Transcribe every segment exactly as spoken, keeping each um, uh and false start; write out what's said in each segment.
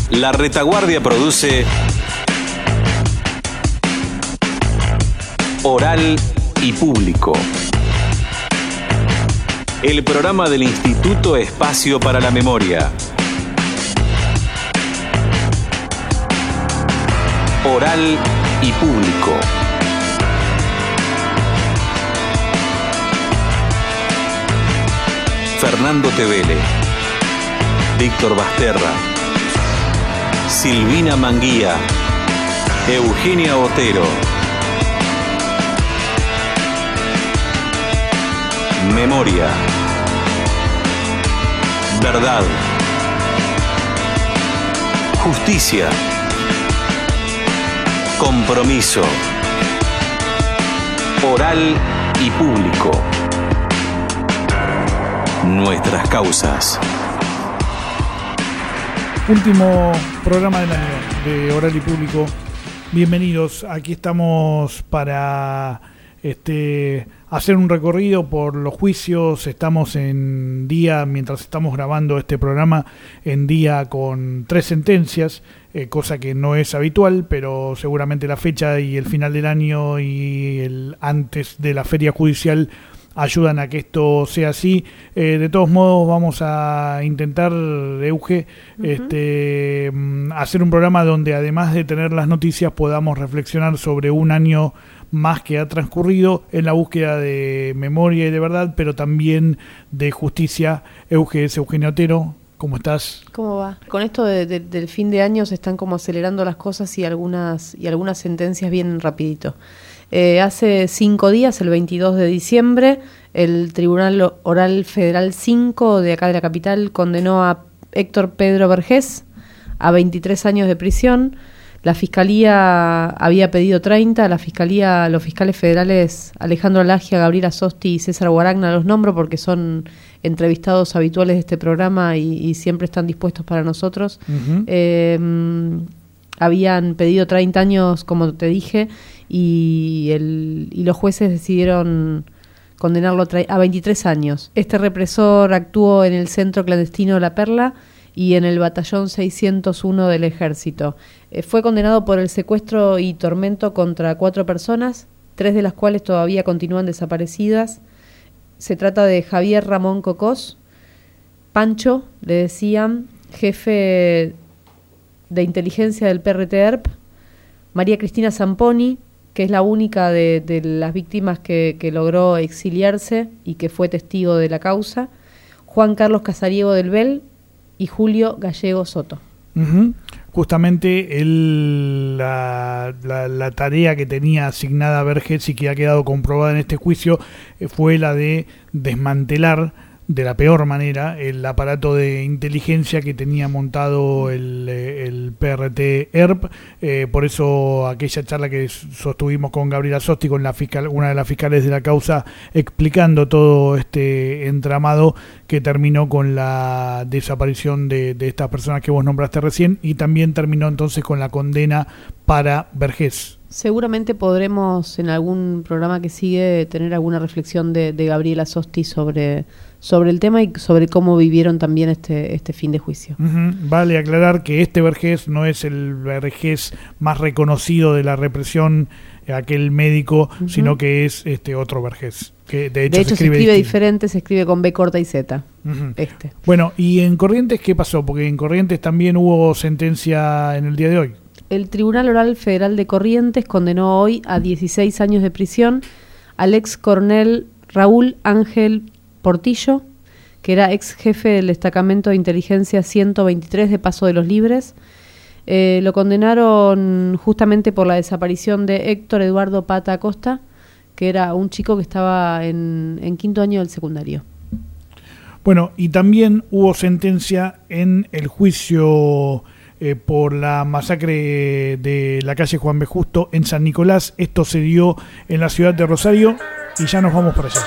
La Retaguardia produce Oral y Público, el programa del Instituto Espacio para la Memoria. Oral y Público. Fernando Tevele, Víctor Basterra, Silvina Manguía, Eugenia Otero. Memoria. Verdad. Justicia. Compromiso. Oral y Público. Nuestras causas. Último programa del año de Oral y Público. Bienvenidos. Aquí estamos para este hacer un recorrido por los juicios. Estamos en día, mientras estamos grabando este programa, en día con tres sentencias, eh, cosa que no es habitual, pero seguramente la fecha y el final del año y el antes de la feria judicial ayudan a que esto sea así. Eh, de todos modos, vamos a intentar, Euge, uh-huh. este, hacer un programa donde, además de tener las noticias, podamos reflexionar sobre un año más que ha transcurrido en la búsqueda de memoria y de verdad, pero también de justicia. Euge, es Eugenio Otero. ¿Cómo estás? ¿Cómo va? Con esto de, de, del fin de año se están como acelerando las cosas y algunas, y algunas sentencias vienen rapidito. Eh, hace cinco días, el veintidós de diciembre, el Tribunal Oral Federal cinco de acá de la capital condenó a Héctor Pedro Vergés a veintitrés años de prisión. La Fiscalía había pedido treinta, la Fiscalía, los fiscales federales Alejandro Lagia, Gabriela Sosti y César Guaragna, los nombro porque son entrevistados habituales de este programa y, y siempre están dispuestos para nosotros. Uh-huh. Eh, habían pedido treinta años, como te dije, y, el, y los jueces decidieron condenarlo a veintitrés años. Este represor actuó en el centro clandestino La Perla y en el batallón seiscientos uno del Ejército. Eh, fue condenado por el secuestro y tormento contra cuatro personas, tres de las cuales todavía continúan desaparecidas. Se trata de Javier Ramón Cocós, Pancho, le decían, jefe de inteligencia del P R T E R P, María Cristina Zamponi, que es la única de, de las víctimas que, que logró exiliarse y que fue testigo de la causa, Juan Carlos Casariego del Bel y Julio Gallego Soto. Uh-huh. Justamente el, la, la, la tarea que tenía asignada a Vergés y que ha quedado comprobada en este juicio eh, fue la de desmantelar de la peor manera el aparato de inteligencia que tenía montado el, el P R T E R P. Eh, por eso aquella charla que sostuvimos con Gabriela Sosti, con la fiscal, una de las fiscales de la causa, explicando todo este entramado que terminó con la desaparición de, de estas personas que vos nombraste recién, y también terminó entonces con la condena para Vergés. Seguramente podremos en algún programa que sigue tener alguna reflexión de, de Gabriela Sosti sobre, sobre el tema y sobre cómo vivieron también este, este fin de juicio. Uh-huh. Vale aclarar que este Vergés no es el Vergés más reconocido de la represión, aquel médico, uh-huh. sino que es este otro Vergés. Que de hecho, de hecho se escribe, se escribe diferente, se escribe con B corta y Z. Uh-huh. Este. Bueno, ¿y en Corrientes qué pasó? Porque en Corrientes también hubo sentencia en el día de hoy. El Tribunal Oral Federal de Corrientes condenó hoy a dieciséis años de prisión al ex coronel Raúl Ángel Portillo, que era ex jefe del destacamento de inteligencia ciento veintitrés de Paso de los Libres. Eh, lo condenaron justamente por la desaparición de Héctor Eduardo Pata Acosta, que era un chico que estaba en, en quinto año del secundario. Bueno, y también hubo sentencia en el juicio Eh, por la masacre de la calle Juan B. Justo en San Nicolás. Esto se dio en la ciudad de Rosario y ya nos vamos para allá.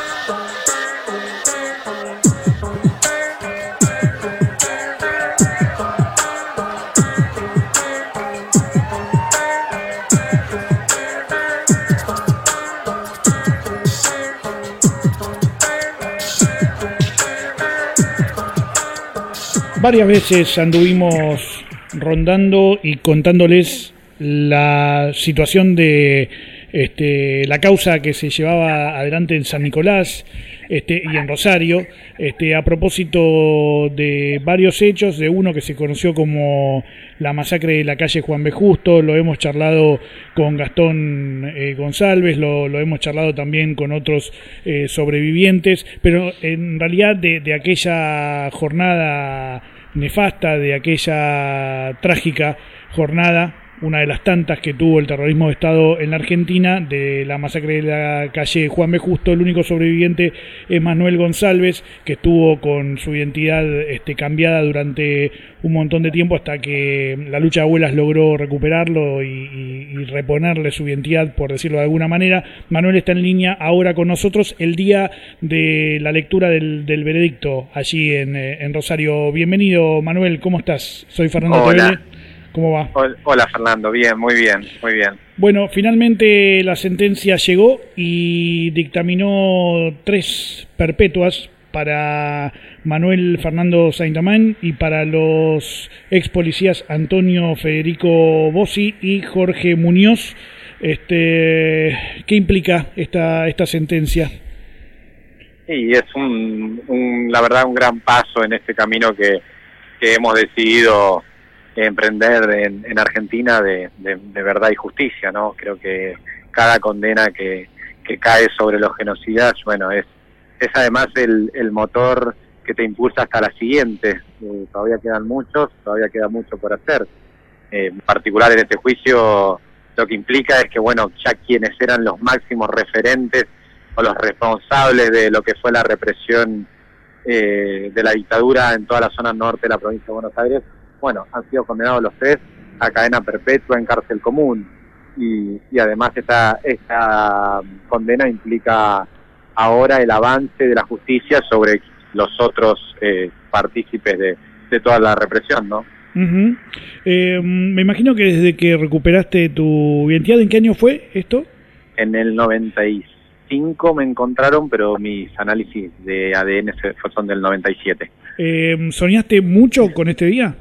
Varias veces anduvimos rondando y contándoles la situación de este, la causa que se llevaba adelante en San Nicolás este, y en Rosario, este, a propósito de varios hechos, de uno que se conoció como la masacre de la calle Juan B. Justo. Lo hemos charlado con Gastón eh, González, lo, lo hemos charlado también con otros eh, sobrevivientes, pero en realidad de, de aquella jornada nefasta, de aquella trágica jornada, una de las tantas que tuvo el terrorismo de Estado en la Argentina, de la masacre de la calle Juan B. Justo. El único sobreviviente es Manuel González, que estuvo con su identidad este, cambiada durante un montón de tiempo hasta que la lucha de abuelas logró recuperarlo y, y, y reponerle su identidad, por decirlo de alguna manera. Manuel está en línea ahora con nosotros el día de la lectura del, del veredicto allí en, en Rosario. Bienvenido, Manuel, ¿cómo estás? Soy Fernando Tevele. ¿Cómo va? Hola, Fernando, bien, muy bien, muy bien. Bueno, finalmente la sentencia llegó y dictaminó tres perpetuas para Manuel Fernando Saint-Amand y para los ex policías Antonio Federico Bossi y Jorge Muñoz. Este, ¿qué implica esta esta sentencia? Sí, es un, un la verdad un gran paso en este camino que, que hemos decidido emprender en, en Argentina de, de, de verdad y justicia, ¿no? Creo que cada condena que, que cae sobre los genocidas, bueno, es, es además el, el motor que te impulsa hasta la siguiente. Eh, todavía quedan muchos, todavía queda mucho por hacer. Eh, en particular en este juicio lo que implica es que, bueno, ya quienes eran los máximos referentes o los responsables de lo que fue la represión eh, de la dictadura en toda la zona norte de la provincia de Buenos Aires, bueno, han sido condenados los tres a cadena perpetua en cárcel común y, y además esta, esta condena implica ahora el avance de la justicia sobre los otros eh, partícipes de, de toda la represión, ¿no? Uh-huh. Eh, me imagino que desde que recuperaste tu identidad, ¿en qué año fue esto? En el noventa y cinco me encontraron, pero mis análisis de A D N son del noventa y siete. Eh, ¿Soñaste mucho con este día?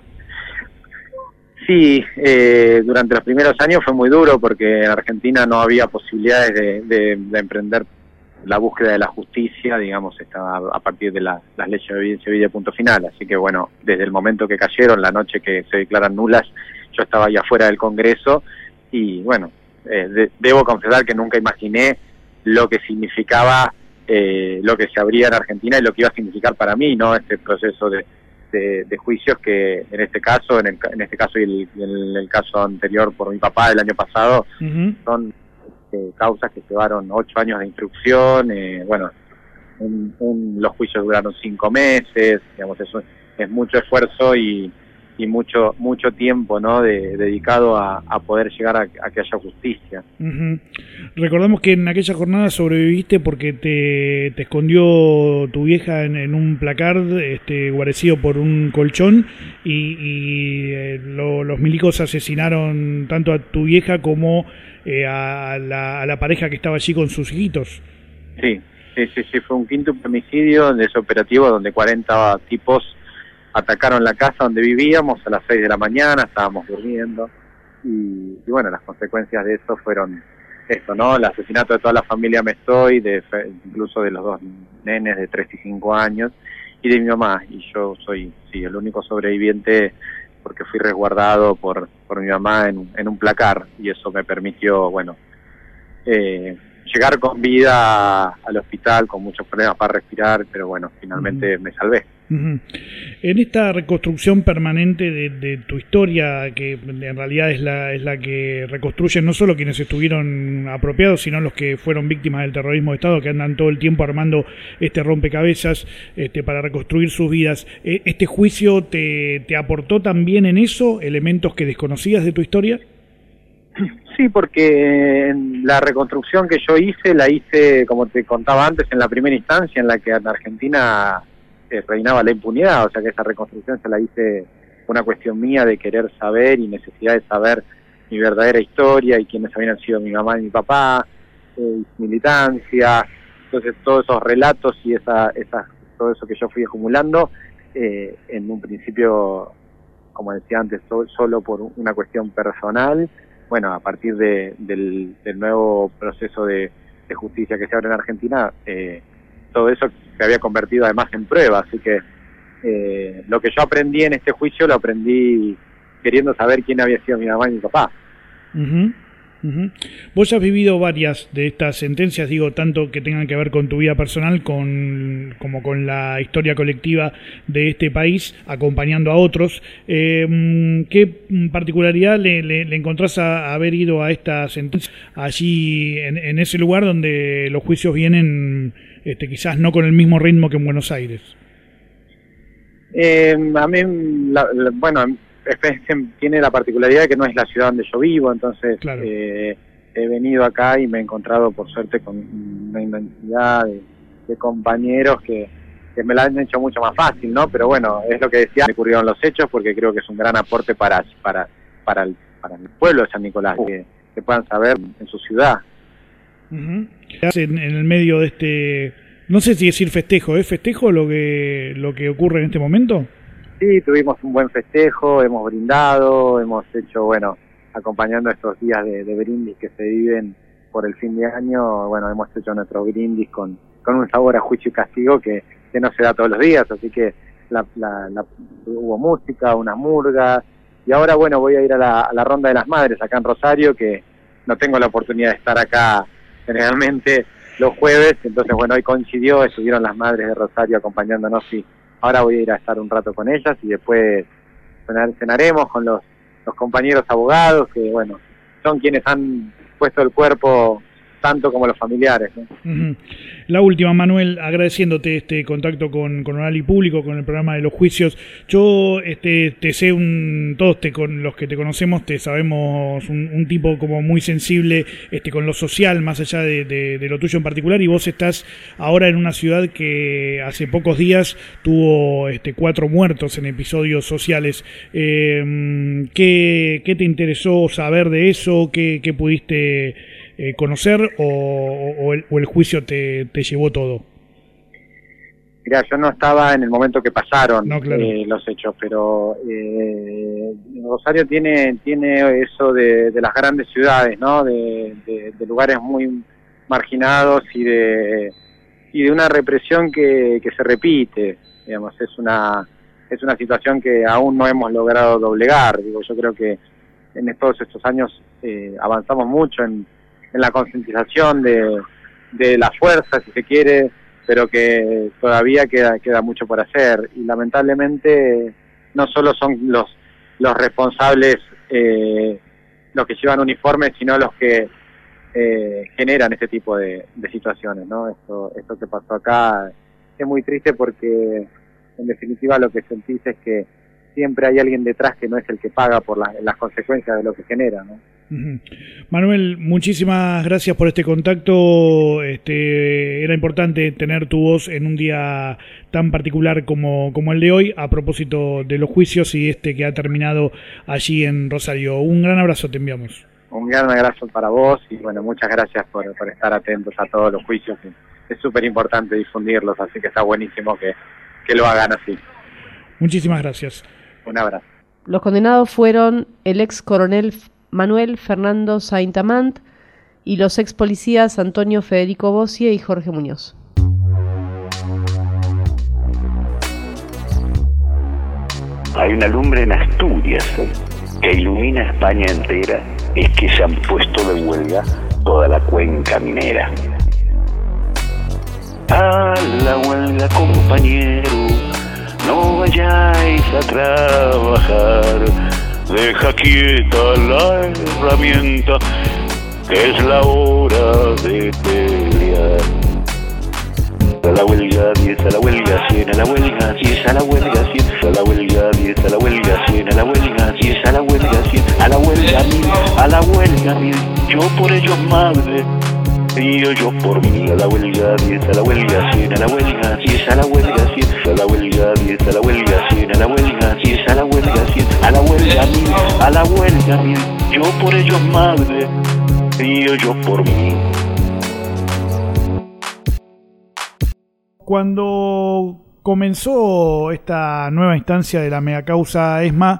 Sí, eh, durante los primeros años fue muy duro porque en Argentina no había posibilidades de, de, de emprender la búsqueda de la justicia, digamos, estaba a partir de la, las leyes de evidencia y de punto final. Así que bueno, desde el momento que cayeron, la noche que se declaran nulas, yo estaba ahí afuera del Congreso y bueno, eh, de, debo confesar que nunca imaginé lo que significaba, eh, lo que se abría en Argentina y lo que iba a significar para mí, ¿no? Este proceso de De, de juicios que en este caso, en, el, en este caso y el, el, el caso anterior por mi papá del año pasado, uh-huh. son eh, causas que llevaron ocho años de instrucción, eh, bueno, un, un, los juicios duraron cinco meses, digamos, eso es mucho esfuerzo y, y mucho mucho tiempo, ¿no? De, dedicado a, a poder llegar a, a que haya justicia. Uh-huh. Recordamos que en aquella jornada sobreviviste porque te, te escondió tu vieja en, en un placard este, guarecido por un colchón y, y eh, lo, los milicos asesinaron tanto a tu vieja como eh, a, la, a la pareja que estaba allí con sus hijitos. Sí, sí, sí, sí, fue un quinto homicidio de ese operativo donde cuarenta tipos atacaron la casa donde vivíamos a las seis de la mañana, estábamos durmiendo y, y bueno, las consecuencias de eso fueron esto, ¿no? El asesinato de toda la familia Mestoy, de, incluso de los dos nenes de tres y cinco años y de mi mamá, y yo soy sí el único sobreviviente porque fui resguardado por, por mi mamá en, en un placar y eso me permitió, bueno, eh, llegar con vida al hospital con muchos problemas para respirar, pero bueno, finalmente uh-huh. me salvé. Uh-huh. En esta reconstrucción permanente de, de tu historia, que en realidad es la, es la que reconstruyen no solo quienes estuvieron apropiados, sino los que fueron víctimas del terrorismo de Estado, que andan todo el tiempo armando este rompecabezas este, para reconstruir sus vidas. ¿Este juicio te, te aportó también en eso elementos que desconocías de tu historia? Sí, porque la reconstrucción que yo hice, la hice, como te contaba antes, en la primera instancia en la que en Argentina eh, reinaba la impunidad, o sea que esa reconstrucción se la hice una cuestión mía de querer saber y necesidad de saber mi verdadera historia y quiénes habían sido mi mamá y mi papá, eh, militancia, entonces todos esos relatos y esa, esa, todo eso que yo fui acumulando, eh, en un principio como decía antes, so, solo por una cuestión personal. Bueno, a partir de, del, del nuevo proceso de, de justicia que se abre en Argentina, eh, todo eso se había convertido además en prueba, así que eh, lo que yo aprendí en este juicio lo aprendí queriendo saber quién había sido mi mamá y mi papá. Uh-huh. Uh-huh. Vos has vivido varias de estas sentencias, digo, tanto que tengan que ver con tu vida personal con, como con la historia colectiva de este país, acompañando a otros. Eh, ¿Qué particularidad le, le, le encontrás a haber ido a esta sentencia allí en, en ese lugar donde los juicios vienen este, quizás no con el mismo ritmo que en Buenos Aires? Eh, a mí, la, la, bueno... tiene la particularidad de que no es la ciudad donde yo vivo, entonces claro. eh, he venido acá y me he encontrado por suerte con una inmensidad de, de compañeros que, que me la han hecho mucho más fácil, ¿no? Pero bueno, es lo que decía, me ocurrieron los hechos porque creo que es un gran aporte para para para el, para el pueblo de San Nicolás, que, que puedan saber en su ciudad. Uh-huh. En, en el medio de este, no sé si decir festejo, ¿es festejo lo que lo que ocurre en este momento? Sí, tuvimos un buen festejo, hemos brindado, hemos hecho, bueno, acompañando estos días de, de brindis que se viven por el fin de año, bueno, hemos hecho nuestro brindis con, con un sabor a juicio y castigo que, que no se da todos los días, así que la, la, la, hubo música, unas murgas, y ahora, bueno, voy a ir a la, a la Ronda de las Madres acá en Rosario, que no tengo la oportunidad de estar acá generalmente los jueves, entonces, bueno, hoy coincidió, estuvieron las Madres de Rosario acompañándonos y ahora voy a ir a estar un rato con ellas y después cenar, cenaremos con los, los compañeros abogados que, bueno, son quienes han puesto el cuerpo tanto como los familiares, ¿no? Uh-huh. La última, Manuel, agradeciéndote este contacto con, con Oral y Público, con el programa de los juicios. Yo este, te sé, un todos te, con los que te conocemos, te sabemos un, un tipo como muy sensible este, con lo social, más allá de, de, de lo tuyo en particular, y vos estás ahora en una ciudad que hace pocos días tuvo este, cuatro muertos en episodios sociales. Eh, ¿qué, ¿Qué te interesó saber de eso? ¿Qué, qué pudiste Eh, conocer o, o, el, o el juicio te, te llevó todo? Mirá, yo no estaba en el momento que pasaron no, claro. eh, los hechos, pero eh, Rosario tiene tiene eso de, de las grandes ciudades, ¿no? De, de, de lugares muy marginados y de y de una represión que, que se repite, digamos, es una es una situación que aún no hemos logrado doblegar. Digo, yo creo que en todos estos años eh, avanzamos mucho en en la concientización de, de la fuerza, si se quiere, pero que todavía queda queda mucho por hacer. Y lamentablemente no solo son los los responsables eh, los que llevan uniformes, sino los que eh, generan este tipo de, de situaciones, ¿no? Esto, esto que pasó acá es muy triste porque en definitiva lo que sentís es que siempre hay alguien detrás que no es el que paga por la, las consecuencias de lo que genera, ¿no? Uh-huh. Manuel, muchísimas gracias por este contacto. Este, era importante tener tu voz en un día tan particular como, como el de hoy, a propósito de los juicios y este que ha terminado allí en Rosario. Un gran abrazo te enviamos. Un gran abrazo para vos y bueno, muchas gracias por, por estar atentos a todos los juicios. Es súper importante difundirlos, así que está buenísimo que, que lo hagan así. Muchísimas gracias. Un abrazo. Los condenados fueron el ex coronel Manuel Fernando Saintamant y los ex policías Antonio Federico Bocie y Jorge Muñoz. Hay una lumbre en Asturias que ilumina España entera, es que se han puesto de huelga toda la cuenca minera. A la huelga, compañero, no vayáis a trabajar, deja quieta la herramienta, que es la hora de pelear. A la huelga diez, a la huelga cien, a la huelga diez, a la huelga cien, a la huelga diez, a la huelga cien, a la huelga diez, a la huelga cien, a la huelga mil, a la huelga mil, yo por ellos madre, y yo, yo por mí. A la huelga diez, a la huelga cien, a la huelga diez, a la huelga cien, a la huelga diez, a la huelga cien, a la huelga diez, a la huelga cien, a la huelga mil, a la huelga mil, yo por ellos madre, y yo, yo por mí. Cuando comenzó esta nueva instancia de la megacausa ESMA,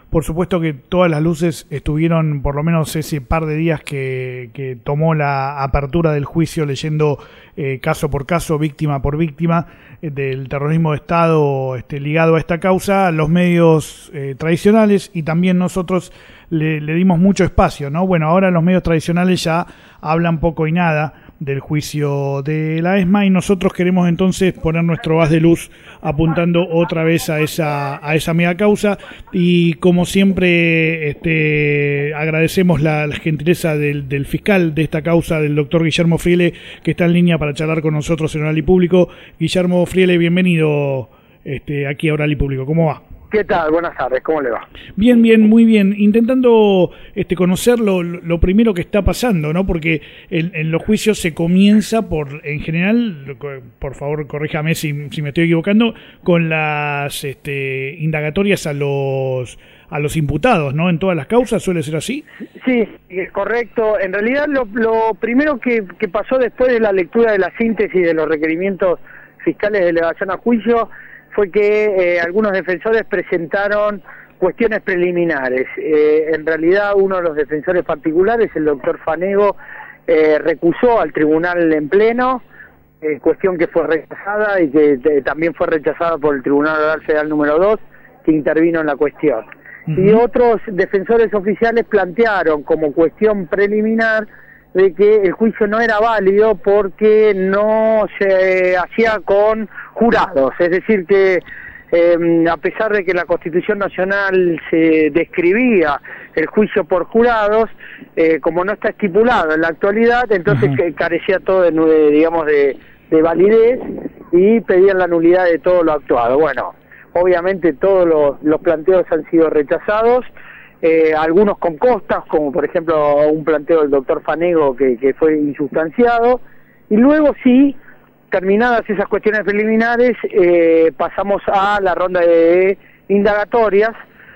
por supuesto que todas las luces estuvieron, por lo menos ese par de días que, que tomó la apertura del juicio, leyendo eh, caso por caso, víctima por víctima, eh, del terrorismo de Estado este, ligado a esta causa, los medios eh, tradicionales y también nosotros le, le dimos mucho espacio, ¿no? Bueno, ahora los medios tradicionales ya hablan poco y nada del juicio de la ESMA y nosotros queremos entonces poner nuestro haz de luz apuntando otra vez a esa a esa mega causa y como siempre este agradecemos la, la gentileza del, del fiscal de esta causa, del doctor Guillermo Friele, que está en línea para charlar con nosotros en Oral y Público. Guillermo Friele, bienvenido este aquí a Oral y Público. ¿Cómo va? ¿Qué tal? Buenas tardes, ¿cómo le va? Bien, bien, muy bien. Intentando este, conocer lo, lo primero que está pasando, ¿no? Porque en, en los juicios se comienza por, en general, por favor corríjame si, si me estoy equivocando, con las este, indagatorias a los a los imputados, ¿no? En todas las causas, ¿suele ser así? Sí, es correcto. En realidad lo, lo primero que, que pasó después de la lectura de la síntesis de los requerimientos fiscales de elevación a juicio fue que eh, algunos defensores presentaron cuestiones preliminares. Eh, en realidad uno de los defensores particulares, el doctor Fanego, eh, recusó al tribunal en pleno, eh, cuestión que fue rechazada y que eh, también fue rechazada por el Tribunal Oral Federal número dos, que intervino en la cuestión. Uh-huh. Y otros defensores oficiales plantearon como cuestión preliminar de que el juicio no era válido porque no se hacía con jurados, es decir que eh, a pesar de que la Constitución Nacional se describía el juicio por jurados, eh, como no está estipulado en la actualidad, entonces uh-huh. carecía todo de, digamos de, de validez y pedían la nulidad de todo lo actuado. Bueno, obviamente todos los, los planteos han sido rechazados. Eh, algunos con costas, como por ejemplo un planteo del doctor Fanego que, que fue insustanciado, y luego sí, terminadas esas cuestiones preliminares, eh, pasamos a la ronda de indagatorias.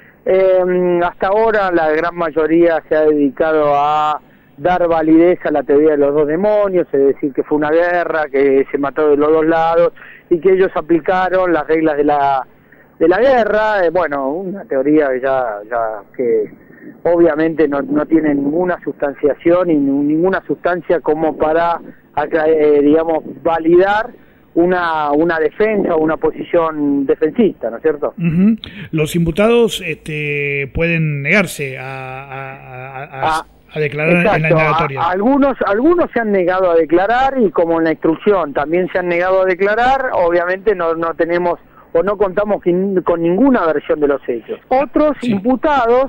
Eh, hasta ahora la gran mayoría se ha dedicado a dar validez a la teoría de los dos demonios, es decir, que fue una guerra, que se mató de los dos lados, y que ellos aplicaron las reglas de la de la guerra, eh, bueno, una teoría ya, ya que obviamente no, no tiene ninguna sustanciación y ninguna sustancia como para, eh, digamos, validar una una defensa o una posición defensista, ¿no es cierto? Uh-huh. Los imputados este, pueden negarse a, a, a, a, a declarar exacto, en la indagatoria. A, a algunos, algunos se han negado a declarar y como en la instrucción también se han negado a declarar, obviamente no, no tenemos o no contamos con ninguna versión de los hechos. Otros sí. imputados,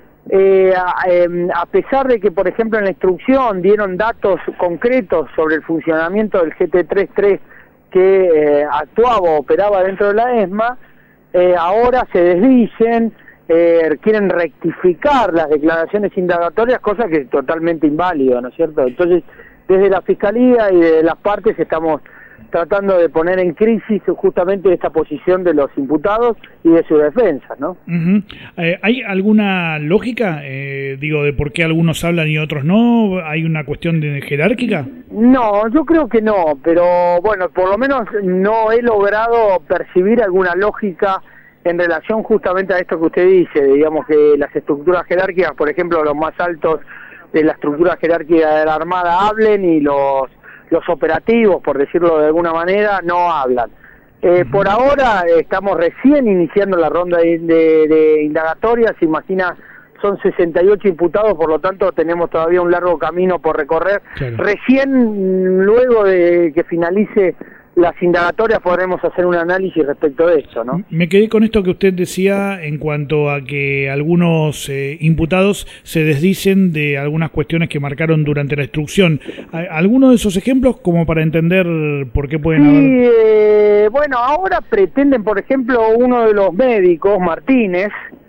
eh, a, eh, a pesar de que, por ejemplo, en la instrucción dieron datos concretos sobre el funcionamiento del G T treinta y tres que eh, actuaba o operaba dentro de la ESMA, eh, ahora se desdicen, eh, quieren rectificar las declaraciones indagatorias, cosa que es totalmente inválido, ¿no es cierto? Entonces, desde la Fiscalía y de las partes estamos tratando de poner en crisis justamente esta posición de los imputados y de su defensa, ¿no? Uh-huh. Eh, ¿Hay alguna lógica, eh, digo, de por qué algunos hablan y otros no? ¿Hay una cuestión de jerárquica? No, yo creo que no, pero bueno, por lo menos no he logrado percibir alguna lógica en relación justamente a esto que usted dice, digamos que las estructuras jerárquicas, por ejemplo, los más altos de la estructura jerárquica de la Armada hablen y los los operativos, por decirlo de alguna manera, no hablan. Eh, uh-huh. Por ahora estamos recién iniciando la ronda de, de, de indagatorias, imagina, son sesenta y ocho imputados, por lo tanto tenemos todavía un largo camino por recorrer. Claro. Recién, luego de que finalice las indagatorias, podremos hacer un análisis respecto de eso, ¿no? Me quedé con esto que usted decía en cuanto a que algunos eh, imputados se desdicen de algunas cuestiones que marcaron durante la instrucción. ¿Alguno de esos ejemplos como para entender por qué pueden sí, haber...? Eh, bueno, ahora pretenden, por ejemplo, uno de los médicos, Martínez,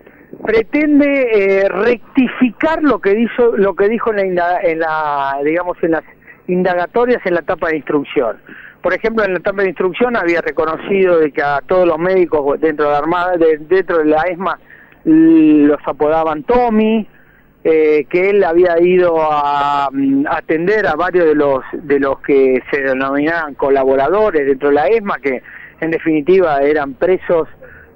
pretende eh, rectificar lo que dijo, lo que dijo en la, en la, digamos, en las indagatorias en la etapa de instrucción. Por ejemplo, en la etapa de instrucción había reconocido de que a todos los médicos dentro de la Armada, de, dentro de la ESMA, los apodaban Tommy, eh, que él había ido a, a atender a varios de los de los que se denominaban colaboradores dentro de la ESMA, que en definitiva eran presos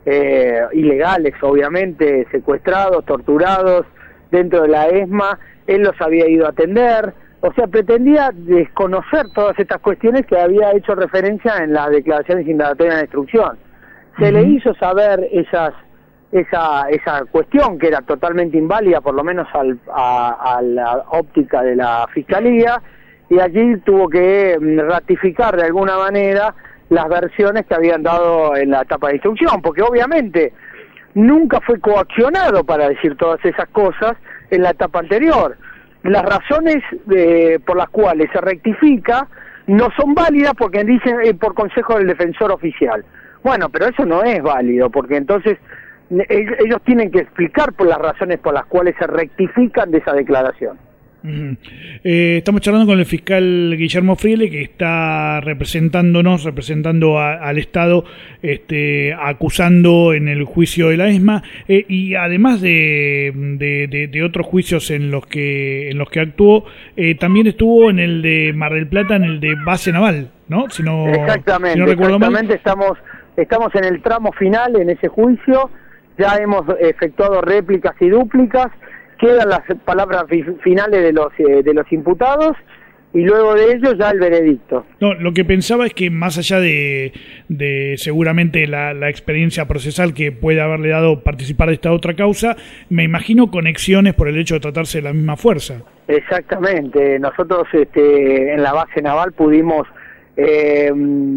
eh, ilegales, obviamente, secuestrados, torturados dentro de la ESMA, él los había ido a atender, o sea, pretendía desconocer todas estas cuestiones que había hecho referencia en las declaraciones indagatorias de instrucción. Se uh-huh. le hizo saber esas esa esa cuestión que era totalmente inválida, por lo menos al, a, a la óptica de la Fiscalía, y allí tuvo que ratificar de alguna manera las versiones que habían dado en la etapa de instrucción, porque obviamente nunca fue coaccionado para decir todas esas cosas en la etapa anterior. Las razones eh, por las cuales se rectifica no son válidas porque dicen eh, por consejo del defensor oficial. Bueno, pero eso no es válido, porque entonces eh, ellos tienen que explicar por las razones por las cuales se rectifican de esa declaración. Uh-huh. eh, estamos charlando con el fiscal Guillermo Friele, que está representándonos, representando a, al Estado, este, acusando en el juicio de la ESMA, eh, y además de, de, de, de otros juicios en los que en los que actuó, eh, también estuvo en el de Mar del Plata, en el de base naval, ¿no? Si no, exactamente, si no recuerdo exactamente, mal. estamos estamos en el tramo final en ese juicio, ya hemos efectuado réplicas y dúplicas. Quedan las palabras fi finales de los eh, de los imputados y luego de ello ya el veredicto. No, lo que pensaba es que más allá de, de seguramente la, la experiencia procesal que puede haberle dado participar de esta otra causa, me imagino conexiones por el hecho de tratarse de la misma fuerza. Exactamente. Nosotros este, en la base naval pudimos eh,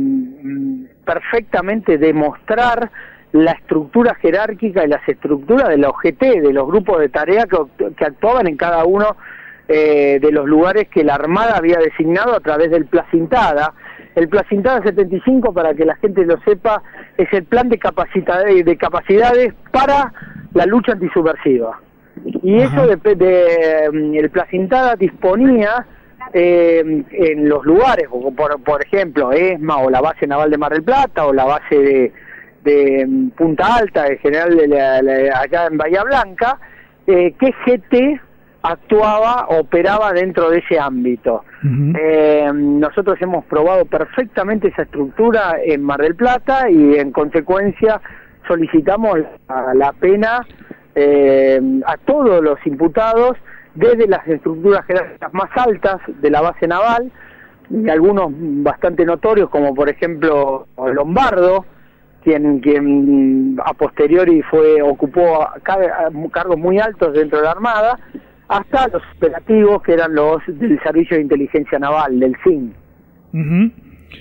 perfectamente demostrar la estructura jerárquica y las estructuras de la O G T, de los grupos de tarea que, que actuaban en cada uno eh, de los lugares que la Armada había designado a través del Placintada. El Placintada setenta y cinco, para que la gente lo sepa, es el plan de capacidades, de capacidades para la lucha antisubversiva. Y Ajá. eso de, de, el Placintada disponía eh, en los lugares, por, por ejemplo, ESMA o la base naval de Mar del Plata o la base de de Punta Alta, en general de la, la, allá en Bahía Blanca, eh, qué G T actuaba, operaba dentro de ese ámbito. Uh-huh. eh, nosotros hemos probado perfectamente esa estructura en Mar del Plata y en consecuencia solicitamos la, la pena eh, a todos los imputados desde las estructuras jerárquicas más altas de la base naval y algunos bastante notorios como por ejemplo Lombardo, quien quien a posteriori fue ocupó cargos muy altos dentro de la Armada, hasta los operativos que eran los del Servicio de Inteligencia Naval, del S I N. Uh-huh.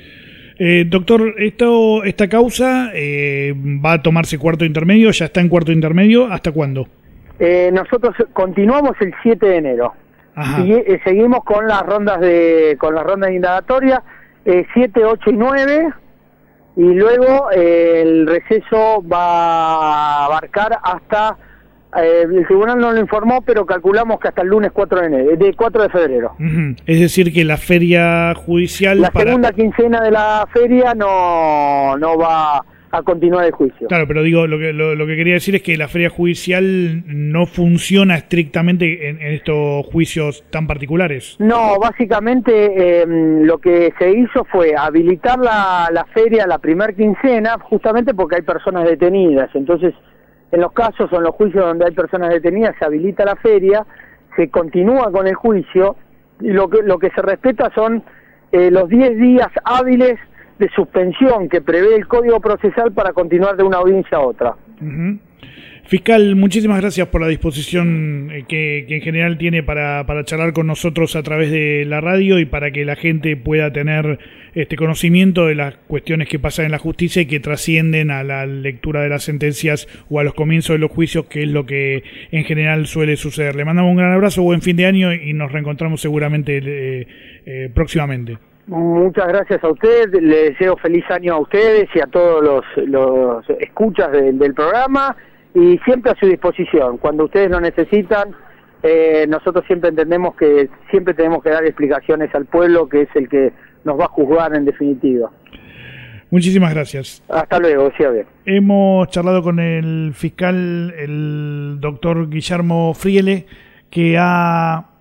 eh, doctor, esto esta causa eh, va a tomarse cuarto intermedio, ya está en cuarto intermedio, ¿hasta cuándo? Eh, nosotros continuamos el siete de enero. Ajá. Y eh, seguimos con las rondas de con las rondas indagatorias eh, siete, ocho y nueve. Y luego eh, el receso va a abarcar hasta, eh, el tribunal no lo informó, pero calculamos que hasta el lunes cuatro de enero, de cuatro de febrero. Uh-huh. Es decir, que la feria judicial... La para... segunda quincena de la feria no, no va a continuar el juicio. Claro, pero digo, lo que, lo, lo que quería decir es que la feria judicial no funciona estrictamente en, en estos juicios tan particulares. No, básicamente eh, lo que se hizo fue habilitar la, la feria la primer quincena, justamente porque hay personas detenidas. Entonces, en los casos o en los juicios donde hay personas detenidas, se habilita la feria, se continúa con el juicio, y lo que, lo que se respeta son eh, los diez días hábiles de suspensión que prevé el Código Procesal para continuar de una audiencia a otra. Uh-huh. Fiscal, muchísimas gracias por la disposición que, que en general tiene para, para charlar con nosotros a través de la radio y para que la gente pueda tener este conocimiento de las cuestiones que pasan en la justicia y que trascienden a la lectura de las sentencias o a los comienzos de los juicios, que es lo que en general suele suceder. Le mandamos un gran abrazo, buen fin de año y nos reencontramos seguramente eh, eh, próximamente. Muchas gracias a usted, le deseo feliz año a ustedes y a todos los, los escuchas de, del programa y siempre a su disposición. Cuando ustedes lo necesitan, eh, nosotros siempre entendemos que siempre tenemos que dar explicaciones al pueblo, que es el que nos va a juzgar en definitiva. Muchísimas gracias. Hasta luego, sí, a ver. Hemos charlado con el fiscal, el doctor Guillermo Friele, que ha...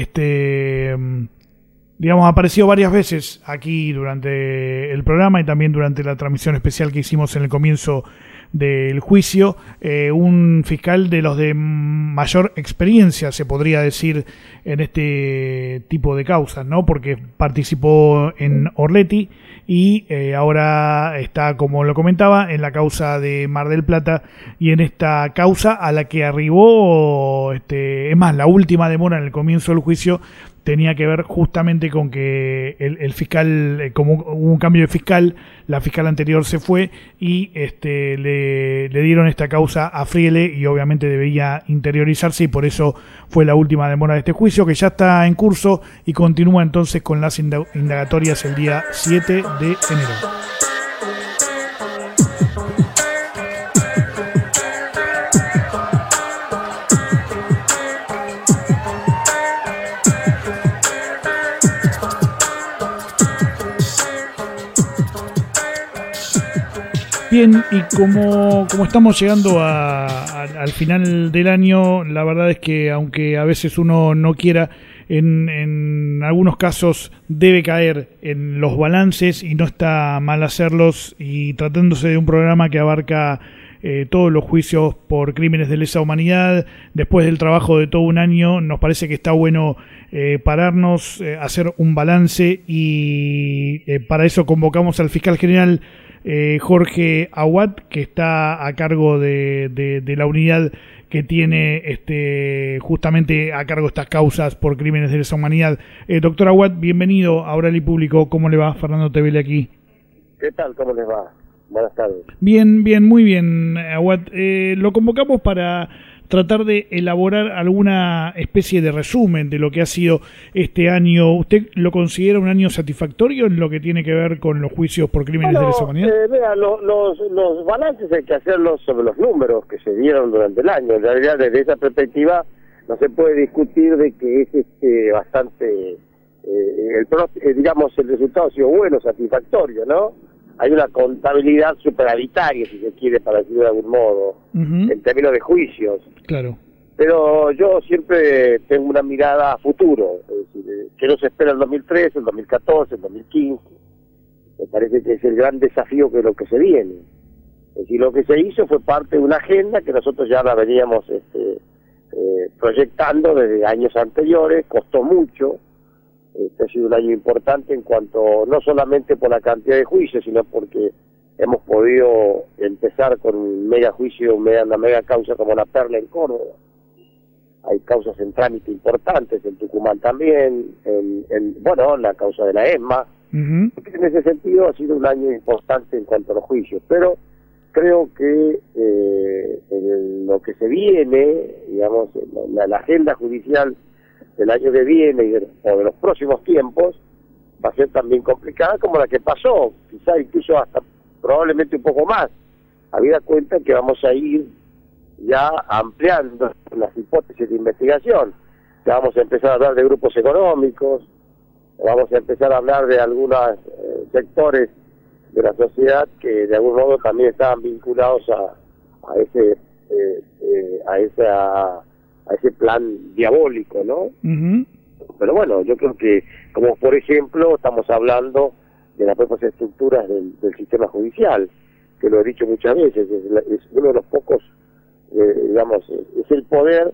este digamos, apareció varias veces aquí durante el programa y también durante la transmisión especial que hicimos en el comienzo del juicio, eh, un fiscal de los de mayor experiencia, se podría decir, en este tipo de causas, ¿no? Porque participó en Orletti y eh, ahora está, como lo comentaba, en la causa de Mar del Plata y en esta causa a la que arribó, este, es más, la última demora en el comienzo del juicio tenía que ver justamente con que el, el fiscal, como hubo un cambio de fiscal, la fiscal anterior se fue y este le, le dieron esta causa a Friele y obviamente debía interiorizarse y por eso fue la última demora de este juicio, que ya está en curso y continúa entonces con las indagatorias el día siete de enero. Bien, y como, como estamos llegando a, a, al final del año, la verdad es que aunque a veces uno no quiera, en, en algunos casos debe caer en los balances y no está mal hacerlos, y tratándose de un programa que abarca eh, todos los juicios por crímenes de lesa humanidad, después del trabajo de todo un año, nos parece que está bueno eh, pararnos, eh, hacer un balance y eh, para eso convocamos al fiscal general Eh, Jorge Aguad, que está a cargo de, de, de la unidad que tiene este justamente a cargo estas causas por crímenes de lesa humanidad. Eh, doctor Aguad, bienvenido a Oral y Público. ¿Cómo le va? Fernando Tevele aquí. ¿Qué tal? ¿Cómo les va? Buenas tardes. Bien, bien, muy bien, Aguad. Eh, lo convocamos para tratar de elaborar alguna especie de resumen de lo que ha sido este año. ¿Usted lo considera un año satisfactorio en lo que tiene que ver con los juicios por crímenes bueno, de lesa humanidad? Eh, vea, lo, los, los balances hay que hacerlos sobre los números que se dieron durante el año. En realidad, desde esa perspectiva, no se puede discutir de que es este bastante, eh, el, eh, digamos, el resultado ha sido bueno, satisfactorio, ¿no? Hay una contabilidad superavitaria, si se quiere, para decirlo de algún modo, uh-huh. en términos de juicios. Claro. Pero yo siempre tengo una mirada a futuro, es decir, ¿qué nos espera el dos mil trece, el dos mil catorce, el dos mil quince? Me parece que es el gran desafío que lo que se viene. Es decir, lo que se hizo fue parte de una agenda que nosotros ya la veníamos este, eh, proyectando desde años anteriores, costó mucho. Este ha sido un año importante en cuanto, no solamente por la cantidad de juicios, sino porque hemos podido empezar con un mega juicio, una mega causa como la Perla en Córdoba. Hay causas en trámite importantes, en Tucumán también, en, en bueno, la causa de la ESMA. Uh-huh. En ese sentido ha sido un año importante en cuanto a los juicios, pero creo que eh, en lo que se viene, digamos, la, la agenda judicial del año que viene y de, o de los próximos tiempos va a ser también complicada como la que pasó, quizá incluso hasta probablemente un poco más, habida cuenta que vamos a ir ya ampliando las hipótesis de investigación, ya vamos a empezar a hablar de grupos económicos, vamos a empezar a hablar de algunos eh, sectores de la sociedad que de algún modo también estaban vinculados a, a ese eh, eh, a esa a ese plan diabólico, ¿no? Uh-huh. Pero bueno, yo creo que, como por ejemplo, estamos hablando de las propias estructuras del, del sistema judicial, que lo he dicho muchas veces, es, la, es uno de los pocos, eh, digamos, es el poder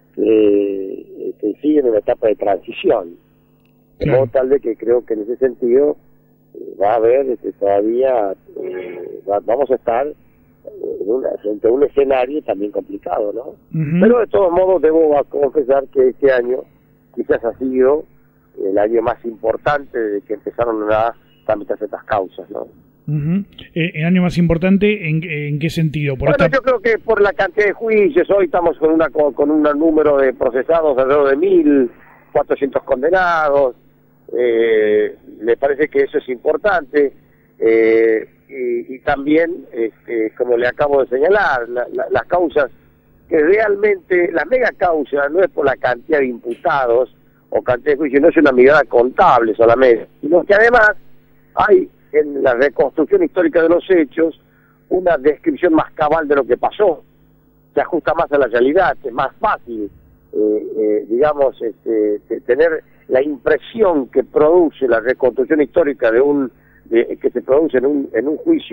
que, que sigue en una etapa de transición, de modo tal de que creo que en ese sentido eh, va a haber este, todavía, eh, va, vamos a estar en una, frente a un escenario también complicado, ¿no? Uh-huh. Pero de todos modos debo confesar que este año quizás ha sido el año más importante desde que empezaron a tramitarse estas causas, ¿no? Uh-huh. Eh, ¿El año más importante en, en qué sentido? ¿Por bueno, esta... yo creo que por la cantidad de juicios, hoy estamos con una con, con un número de procesados alrededor de mil cuatrocientos condenados, eh, me parece que eso es importante, eh, y, y también, este, como le acabo de señalar, la, la, las causas que realmente, la mega causa no es por la cantidad de imputados o cantidad de juicios, no es una mirada contable solamente, sino que además hay en la reconstrucción histórica de los hechos una descripción más cabal de lo que pasó, se ajusta más a la realidad, es más fácil, eh, eh, digamos, este, tener la impresión que produce la reconstrucción histórica de un de, que se produce en un, en un juicio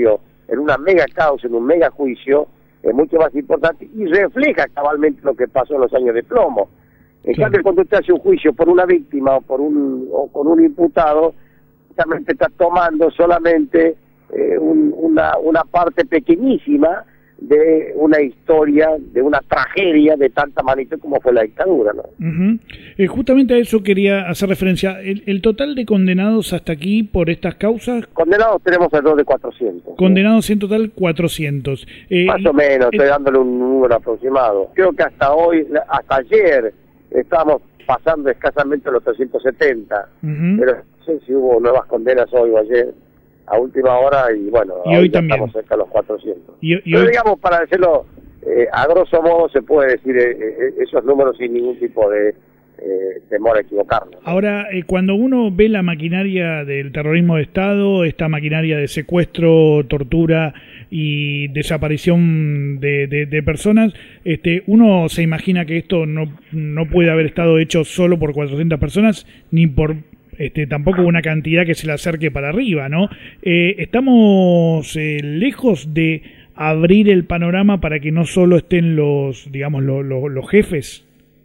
en una mega causa, en un mega juicio, es mucho más importante y refleja cabalmente lo que pasó en los años de plomo. En Claro. cambio, cuando usted hace un juicio por una víctima o por un o con un imputado, justamente está tomando solamente eh, un, una, una parte pequeñísima de una historia, de una tragedia de tanta magnitud como fue la dictadura, ¿no? Uh-huh. Eh, justamente a eso quería hacer referencia. El, el total de condenados hasta aquí por estas causas, Condenados tenemos alrededor de cuatrocientos. condenados en total cuatrocientos. Eh, Más o menos, eh, estoy dándole un número aproximado. Creo que hasta hoy, hasta ayer, estábamos pasando escasamente los trescientos setenta, uh-huh. pero no sé si hubo nuevas condenas hoy o ayer, a última hora, y bueno, Y hoy ya también. estamos cerca de los cuatrocientos. Y, y Pero hoy- digamos, para decirlo, eh, a grosso modo se puede decir eh, eh, esos números sin ningún tipo de eh, temor a equivocarnos. Ahora, eh, cuando uno ve la maquinaria del terrorismo de Estado, esta maquinaria de secuestro, tortura y desaparición de, de, de personas, este, uno se imagina que esto no, no puede haber estado hecho solo por cuatrocientas personas, ni por este, tampoco una cantidad que se le acerque para arriba, ¿no? Eh, estamos eh, lejos de abrir el panorama para que no solo estén los, digamos, lo- lo- los jefes.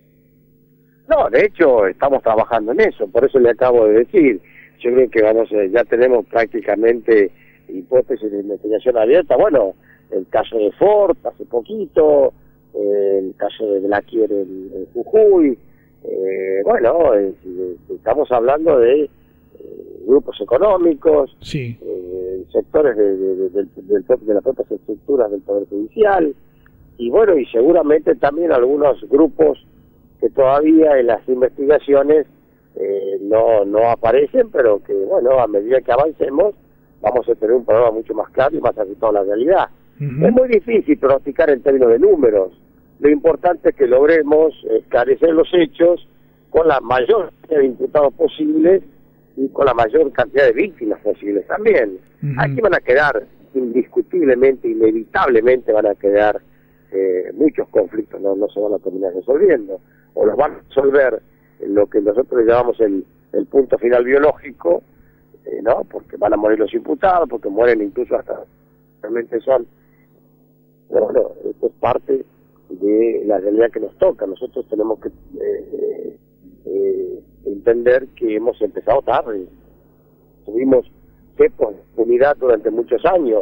No, de hecho, estamos trabajando en eso, por eso le acabo de decir. Yo creo que vamos, eh, ya tenemos prácticamente hipótesis de investigación abierta. Bueno, el caso de Ford hace poquito, eh, el caso de Blaquier en, en Jujuy. Eh, bueno, eh, estamos hablando de eh, grupos económicos, Sí. eh, sectores de, de, de, del- del- de las propias estructuras del Poder Judicial, y bueno, y seguramente también algunos grupos que todavía en las investigaciones eh, no, no aparecen, pero que bueno, a medida que avancemos vamos a tener un programa mucho más claro y más acercado a la realidad. Ujú. Es muy difícil pronosticar en términos de números. Lo importante es que logremos esclarecer los hechos con la mayor cantidad de imputados posibles y con la mayor cantidad de víctimas posibles también. Ujú. Aquí van a quedar, indiscutiblemente, inevitablemente van a quedar eh, muchos conflictos, no, no se van a terminar resolviendo, o los van a resolver en lo que nosotros llamamos el, el punto final biológico, eh, ¿no? Porque van a morir los imputados, porque mueren incluso hasta, realmente son, pero bueno, esto es parte de la realidad que nos toca. Nosotros tenemos que eh, eh, entender que hemos empezado tarde. Tuvimos cepos de impunidad durante muchos años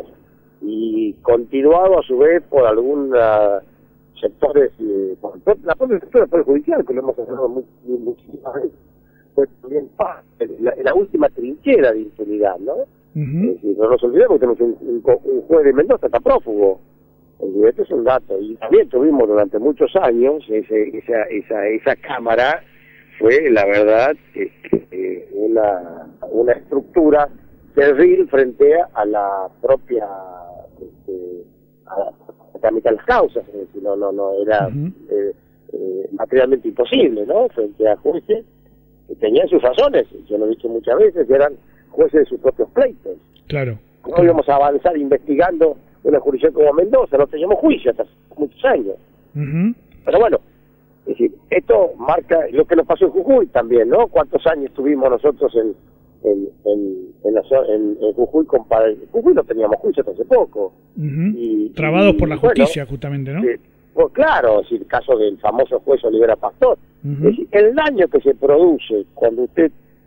y continuado a su vez por algunos sectores, eh, por la propia estructura del Poder Judicial, que lo hemos hablado muy, muy, muchísimas veces, fue también parte, la, la última trinchera de impunidad, ¿no? Ujú. Es decir, no nos olvidemos que tenemos un, un, un juez de Mendoza, está prófugo. Y este es un dato. Y también tuvimos durante muchos años ese, esa, esa, esa cámara, fue la verdad este, una, una estructura servil frente a la propia, este, a la, a tramitar las causas. Es decir, no, no, no, era Ujú. eh, eh, materialmente imposible, ¿no? Frente a jueces que tenían sus razones, yo lo he dicho muchas veces, que eran jueces de sus propios pleitos. Claro. No íbamos a avanzar investigando una jurisdicción como Mendoza, no teníamos juicio hasta hace muchos años. Ujú. Pero bueno, es decir, esto marca lo que nos pasó en Jujuy también, ¿no? ¿Cuántos años tuvimos nosotros en en en, en, la, zo- en, en Jujuy? Con, en Jujuy no teníamos juicio hasta hace poco. Ujú. Y- Trabados y, por la bueno, justicia, justamente, ¿no? eh, pues claro, es decir, el caso del famoso juez Olivera Pastor. Ujú. Es decir, el daño que se produce cuando usted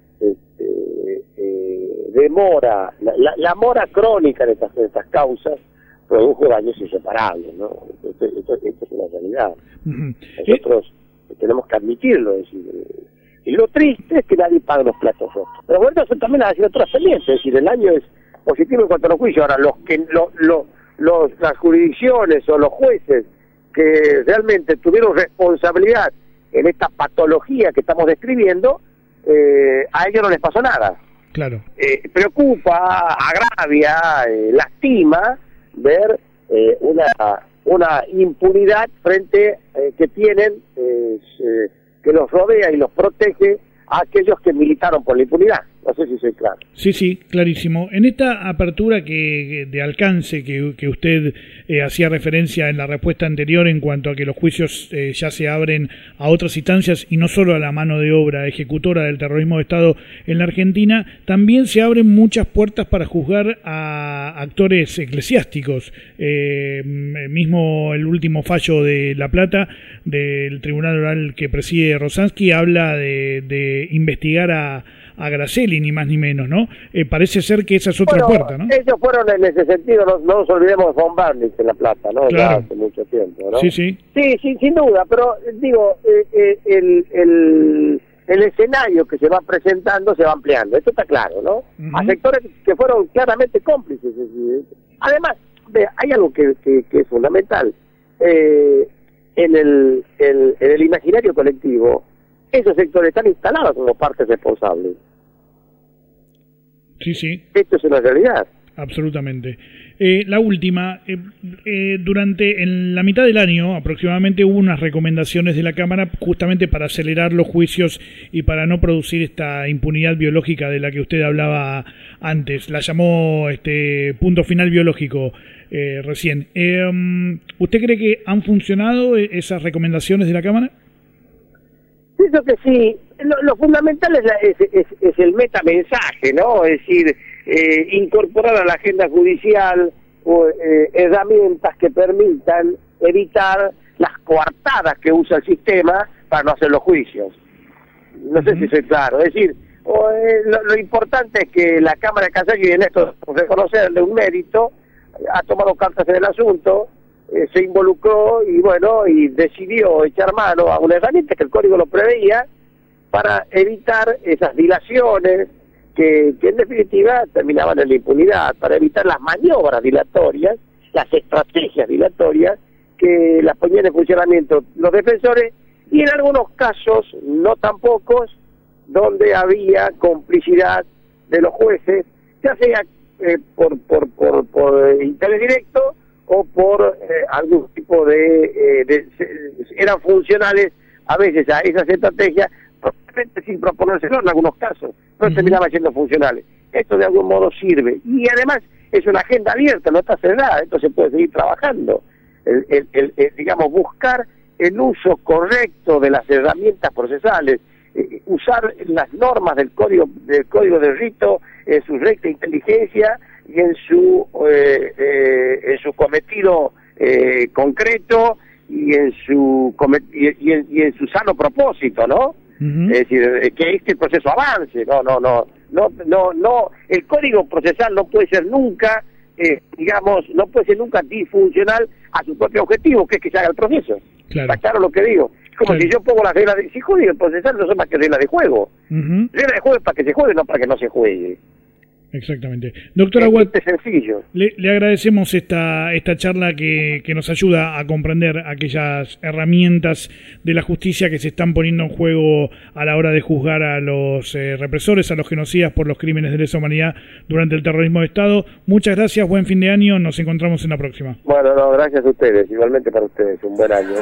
este, eh, demora, la, la, la mora crónica de estas, de estas causas produjo daños inseparables, ¿no? Esto, esto, esto es una realidad. Ujú. Eh, Nosotros tenemos que admitirlo, es decir, eh, y lo triste es que nadie paga los platos rotos. Pero bueno, eso también la asignatura pendiente, es decir, el año es positivo en cuanto a los juicios. Ahora, los que lo, lo, los, las jurisdicciones o los jueces que realmente tuvieron responsabilidad en esta patología que estamos describiendo, eh, a ellos no les pasó nada. Claro. Eh, preocupa, agravia, eh, lastima ver eh, una una impunidad frente eh, que tienen, eh, eh, que los rodea y los protege a aquellos que militaron por la impunidad. No sé si soy claro. Sí, sí, clarísimo. En esta apertura que de alcance que, que usted eh, hacía referencia en la respuesta anterior en cuanto a que los juicios eh, ya se abren a otras instancias y no solo a la mano de obra ejecutora del terrorismo de Estado en la Argentina, también se abren muchas puertas para juzgar a actores eclesiásticos. Eh, mismo el último fallo de La Plata del Tribunal Oral que preside Rosansky habla de, de investigar a a Gracelli, ni más ni menos, ¿no? Eh, parece ser que esa es otra bueno, puerta, ¿no? Ellos fueron en ese sentido, no, no nos olvidemos de Von Barnitz en La Plata, ¿no? Claro. Ya hace mucho tiempo, ¿no? Sí, sí. Sí, sí, sin duda, pero digo, eh, eh, el, el, el escenario que se va presentando se va ampliando, esto está claro, ¿no? Uh-huh. A sectores que fueron claramente cómplices. Es decir, además, ve, hay algo que, que, que es fundamental. Eh, en, el, el, en el imaginario colectivo, esos sectores están instalados como partes responsables. Sí, sí. Esto es una realidad. Absolutamente. Eh, la última, eh, eh, durante en la mitad del año aproximadamente hubo unas recomendaciones de la Cámara justamente para acelerar los juicios y para no producir esta impunidad biológica de la que usted hablaba antes. La llamó este punto final biológico eh, recién. Eh, ¿Usted cree que han funcionado esas recomendaciones de la Cámara? Pienso que sí. Lo, lo fundamental es, la, es, es, es el metamensaje, ¿no? Es decir, eh, incorporar a la agenda judicial eh, herramientas que permitan evitar las coartadas que usa el sistema para no hacer los juicios. No sé uh-huh. si soy claro. Es decir, o, eh, lo, lo importante es que la Cámara de Casación, y en esto reconocerle un mérito, ha tomado cartas en el asunto, eh, se involucró y bueno, y decidió echar mano a una herramienta que el código lo preveía para evitar esas dilaciones que, que en definitiva terminaban en la impunidad, para evitar las maniobras dilatorias, las estrategias dilatorias que las ponían en funcionamiento los defensores y en algunos casos, no tan pocos, donde había complicidad de los jueces, ya sea eh, por, por, por, por interés directo o por eh, algún tipo de, eh, de... eran funcionales a veces a esas estrategias, probablemente sin proponérselo en algunos casos, pero uh-huh. terminaban siendo funcionales. Esto de algún modo sirve. Y además es una agenda abierta, no está cerrada, esto se puede seguir trabajando. El, el, el, el, digamos, buscar el uso correcto de las herramientas procesales, eh, usar las normas del código del código de rito en su recta inteligencia y en su eh, eh, en su cometido eh, concreto y en su y, y, en, y en su sano propósito, ¿no? Uh-huh. Es decir, que este proceso avance, no, no, no, no, no, no, el código procesal no puede ser nunca, eh, digamos, no puede ser nunca disfuncional a su propio objetivo, que es que se haga el proceso. Claro. ¿Está claro lo que digo? Es como claro. si yo pongo las reglas de... Si código procesal no son más que reglas de juego. Uh-huh. Reglas de juego es para que se juegue, no para que no se juegue. Exactamente. Doctora Watt, es sencillo. Le, le agradecemos esta esta charla que, que nos ayuda a comprender aquellas herramientas de la justicia que se están poniendo en juego a la hora de juzgar a los eh, represores, a los genocidas por los crímenes de lesa humanidad durante el terrorismo de Estado. Muchas gracias, buen fin de año, nos encontramos en la próxima. Bueno, no, gracias a ustedes, igualmente para ustedes, un buen año.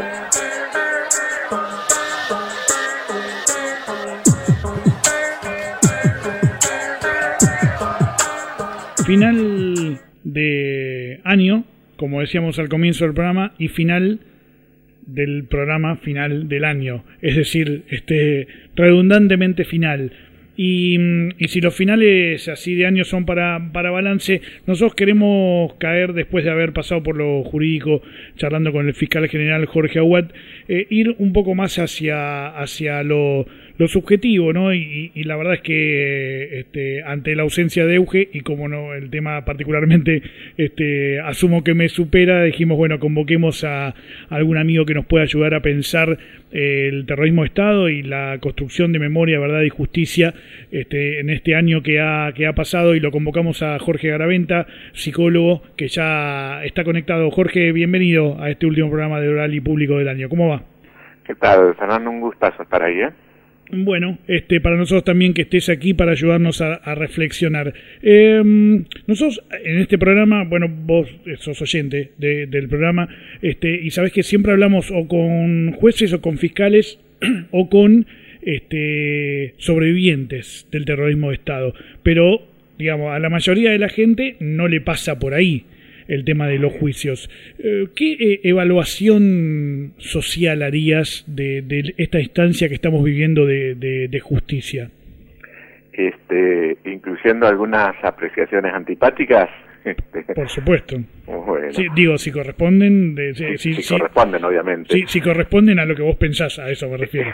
Final de año, como decíamos al comienzo del programa, y final del programa, final del año. Es decir, este redundantemente final. Y, y si los finales así de año son para, para balance, nosotros queremos caer, después de haber pasado por lo jurídico, charlando con el fiscal general Jorge Aguad, eh, ir un poco más hacia, hacia lo, lo subjetivo, ¿no? Y, y la verdad es que este, ante la ausencia de Euge, y como no el tema particularmente este, asumo que me supera, dijimos, bueno, convoquemos a, a algún amigo que nos pueda ayudar a pensar eh, el terrorismo de Estado y la construcción de memoria, verdad y justicia Este, en este año que ha, que ha pasado, y lo convocamos a Jorge Garaventa, psicólogo, que ya está conectado. Jorge, bienvenido a este último programa de Oral y Público del año. ¿Cómo va? ¿Qué tal, Fernando? Un gustazo estar ahí, ¿eh? Bueno, este, para nosotros también que estés aquí para ayudarnos a, a reflexionar. Eh, nosotros en este programa, bueno, vos sos oyente de, del programa, este, y sabés que siempre hablamos o con jueces o con fiscales o con este, sobrevivientes del terrorismo de Estado, pero digamos, a la mayoría de la gente no le pasa por ahí el tema de los juicios. ¿Qué eh, evaluación social harías de, de esta instancia que estamos viviendo de, de, de justicia? Este, incluyendo algunas apreciaciones antipáticas. Este, Por supuesto. Bueno. Sí, digo, si corresponden... De, si, si, si si, corresponden, obviamente. Si, si corresponden a lo que vos pensás, a eso me refiero.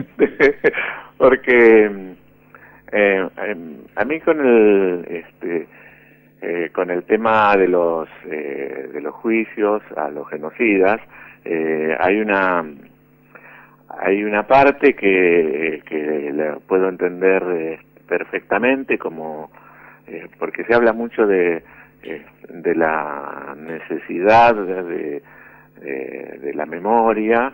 Porque eh, a mí con el... este Eh, con el tema de los eh, de los juicios a los genocidas, eh, hay una hay una parte que, que la puedo entender eh, perfectamente, como eh, porque se habla mucho de eh, de la necesidad de, de, de la memoria,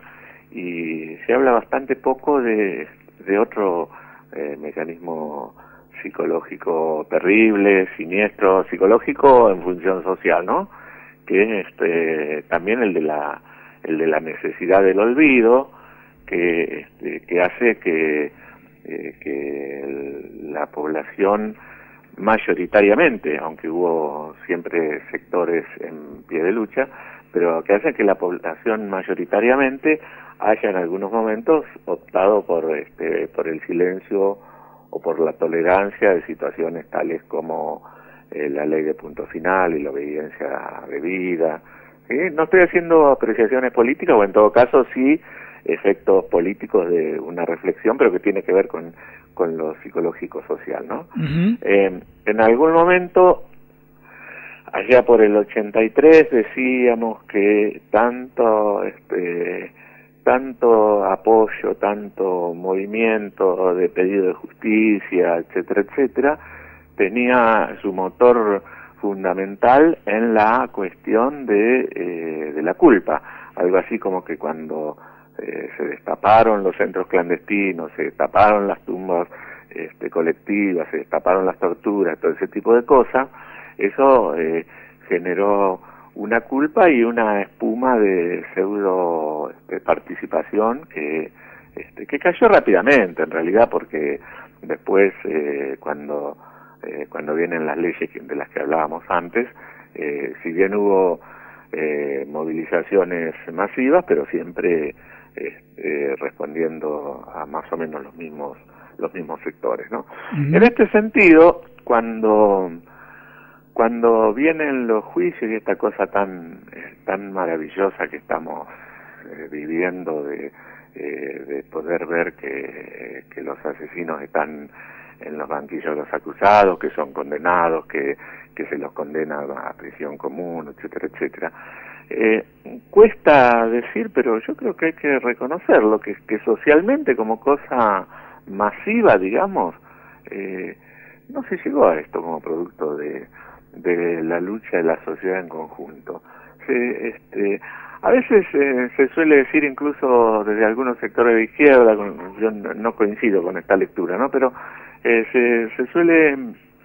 y se habla bastante poco de, de otro eh, mecanismo psicológico terrible, siniestro, psicológico en función social, ¿no? Que es este, también el de la el de la necesidad del olvido, que este, que hace que eh, que el, la población mayoritariamente, aunque hubo siempre sectores en pie de lucha, pero que hace que la población mayoritariamente haya en algunos momentos optado por este por el silencio o por la tolerancia de situaciones tales como eh, la ley de punto final y la obediencia debida. ¿Sí? No estoy haciendo apreciaciones políticas, o en todo caso sí efectos políticos de una reflexión, pero que tiene que ver con, con lo psicológico social, ¿no? Uh-huh. Eh, en algún momento, allá por el ochenta y tres, decíamos que tanto... este tanto apoyo, tanto movimiento de pedido de justicia, etcétera, etcétera, tenía su motor fundamental en la cuestión de, eh, de la culpa. Algo así como que cuando eh, se destaparon los centros clandestinos, se destaparon las tumbas este, colectivas, se destaparon las torturas, todo ese tipo de cosas, eso eh, generó una culpa y una espuma de pseudo este, participación que este, que cayó rápidamente en realidad, porque después eh, cuando eh, cuando vienen las leyes de las que hablábamos antes, eh, si bien hubo eh, movilizaciones masivas, pero siempre este, respondiendo a más o menos los mismos los mismos sectores, ¿no? Uh-huh. En este sentido, cuando Cuando vienen los juicios y esta cosa tan tan maravillosa que estamos eh, viviendo de, eh, de poder ver que, que los asesinos están en los banquillos de los acusados, que son condenados, que, que se los condena a prisión común, etcétera, etcétera. Eh, cuesta decir, pero yo creo que hay que reconocerlo, que, que socialmente como cosa masiva, digamos, eh, no se llegó a esto como producto de de la lucha de la sociedad en conjunto. Se, este, a veces eh, se suele decir, incluso desde algunos sectores de izquierda, con, yo no coincido con esta lectura, ¿no? Pero eh, se, se suele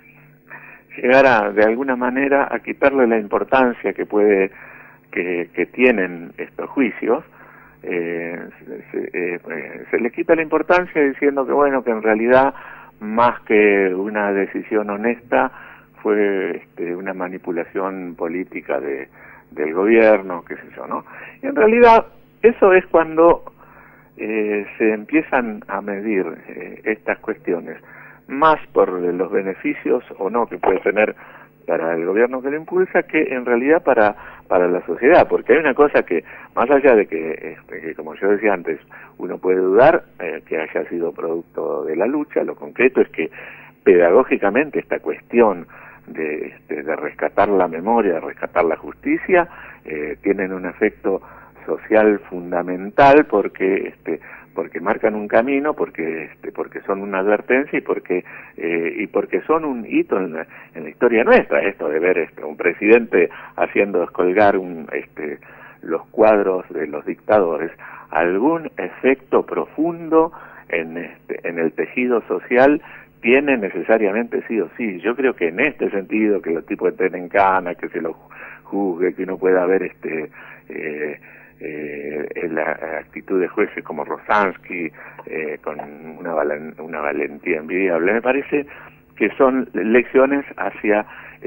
llegar a, de alguna manera, a quitarle la importancia que puede que, que tienen estos juicios. Eh, se, eh, se le quita la importancia diciendo que bueno, que en realidad más que una decisión honesta fue este, una manipulación política de, del gobierno, qué sé yo, ¿no? Y en realidad eso es cuando eh, se empiezan a medir eh, estas cuestiones, más por los beneficios o no que puede tener para el gobierno que lo impulsa, que en realidad para para la sociedad, porque hay una cosa que, más allá de que, este, que como yo decía antes, uno puede dudar eh, que haya sido producto de la lucha, lo concreto es que pedagógicamente esta cuestión de, este, de rescatar la memoria, de rescatar la justicia, eh, tienen un efecto social fundamental porque este porque marcan un camino, porque este porque son una advertencia y porque eh, y porque son un hito en la, en la historia nuestra, esto de ver este, un presidente haciendo descolgar un este los cuadros de los dictadores, algún efecto profundo en este en el tejido social tiene necesariamente sí o sí. Yo creo que en este sentido, que los tipos estén en cana, que se los juzgue, que uno pueda ver este eh, eh, el la actitud de jueces como Rosansky, eh, con una, valen, una valentía envidiable. Me parece que son lecciones hacia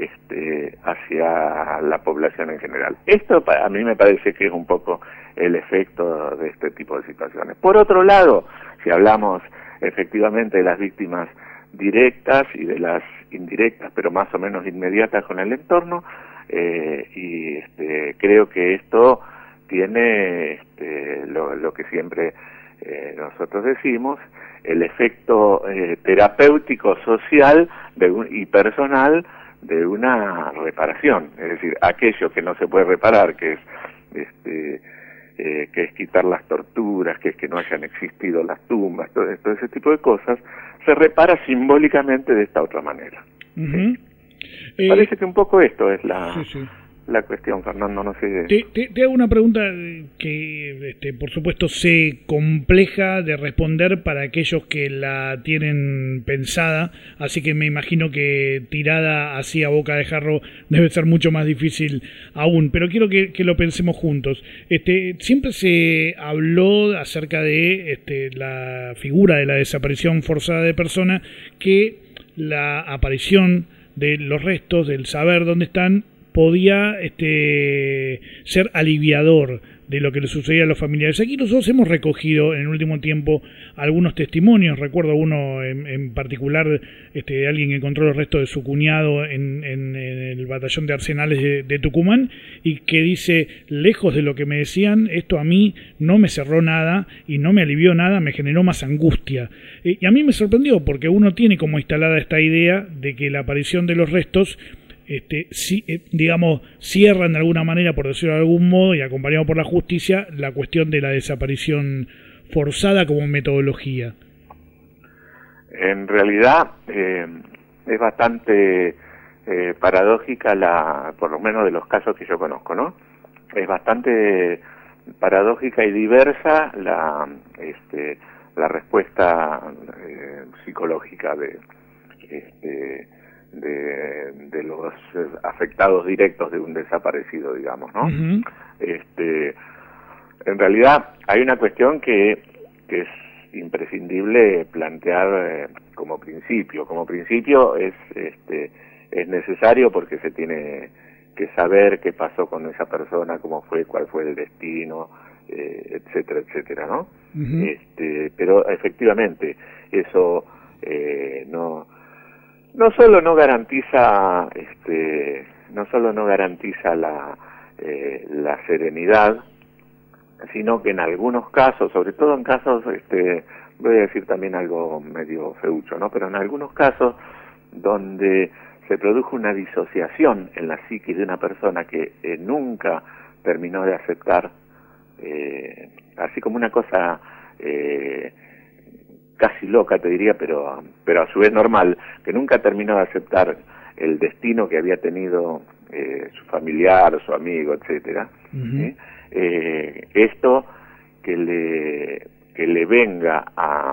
este hacia la población en general. Esto a mí me parece que es un poco el efecto de este tipo de situaciones. Por otro lado, si hablamos efectivamente de las víctimas directas y de las indirectas, pero más o menos inmediatas con el entorno, eh, y este, creo que esto tiene este, lo, lo que siempre eh, nosotros decimos, el efecto eh, terapéutico, social de un, y personal de una reparación, es decir, aquello que no se puede reparar, que es este eh, que es quitar las torturas, que es que no hayan existido las tumbas, todo, todo ese tipo de cosas, se repara simbólicamente de esta otra manera. Uh-huh. eh, Parece que un poco esto es la... Sí, sí. la cuestión, Fernando, no sé. Te, te, te hago una pregunta que, este, por supuesto, sé compleja de responder para aquellos que la tienen pensada, así que me imagino que tirada así a boca de jarro debe ser mucho más difícil aún, pero quiero que, que lo pensemos juntos. Este, siempre se habló acerca de este, la figura de la desaparición forzada de personas, que la aparición de los restos, del saber dónde están, podía este, ser aliviador de lo que le sucedía a los familiares. Aquí nosotros hemos recogido en el último tiempo algunos testimonios. Recuerdo uno en, en particular este, de alguien que encontró los restos de su cuñado en, en, en el batallón de arsenales de, de Tucumán, y que dice: lejos de lo que me decían, esto a mí no me cerró nada y no me alivió nada, me generó más angustia. Eh, y a mí me sorprendió, porque uno tiene como instalada esta idea de que la aparición de los restos Este, si, eh, digamos, cierran de alguna manera, por decirlo de algún modo, y acompañado por la justicia, la cuestión de la desaparición forzada como metodología. En realidad eh, es bastante eh, paradójica, la, por lo menos de los casos que yo conozco, ¿no? Es bastante paradójica y diversa la, este, la respuesta eh, psicológica de este, De, de los afectados directos de un desaparecido, digamos, ¿no? Uh-huh. Este, en realidad hay una cuestión que, que es imprescindible plantear eh, como principio. Como principio es, este, es necesario, porque se tiene que saber qué pasó con esa persona, cómo fue, cuál fue el destino, eh, etcétera, etcétera, ¿no? Uh-huh. Este, pero efectivamente eso eh, no No solo no garantiza, este, no solo no garantiza la, eh, la serenidad, sino que en algunos casos, sobre todo en casos, este, voy a decir también algo medio feucho, ¿no? Pero en algunos casos donde se produjo una disociación en la psiquis de una persona que eh, nunca terminó de aceptar, eh, así como una cosa eh, casi loca, te diría, pero pero a su vez normal, que nunca terminó de aceptar el destino que había tenido eh, su familiar, su amigo, etcétera. Uh-huh. ¿Sí? Eh, esto que le que le venga a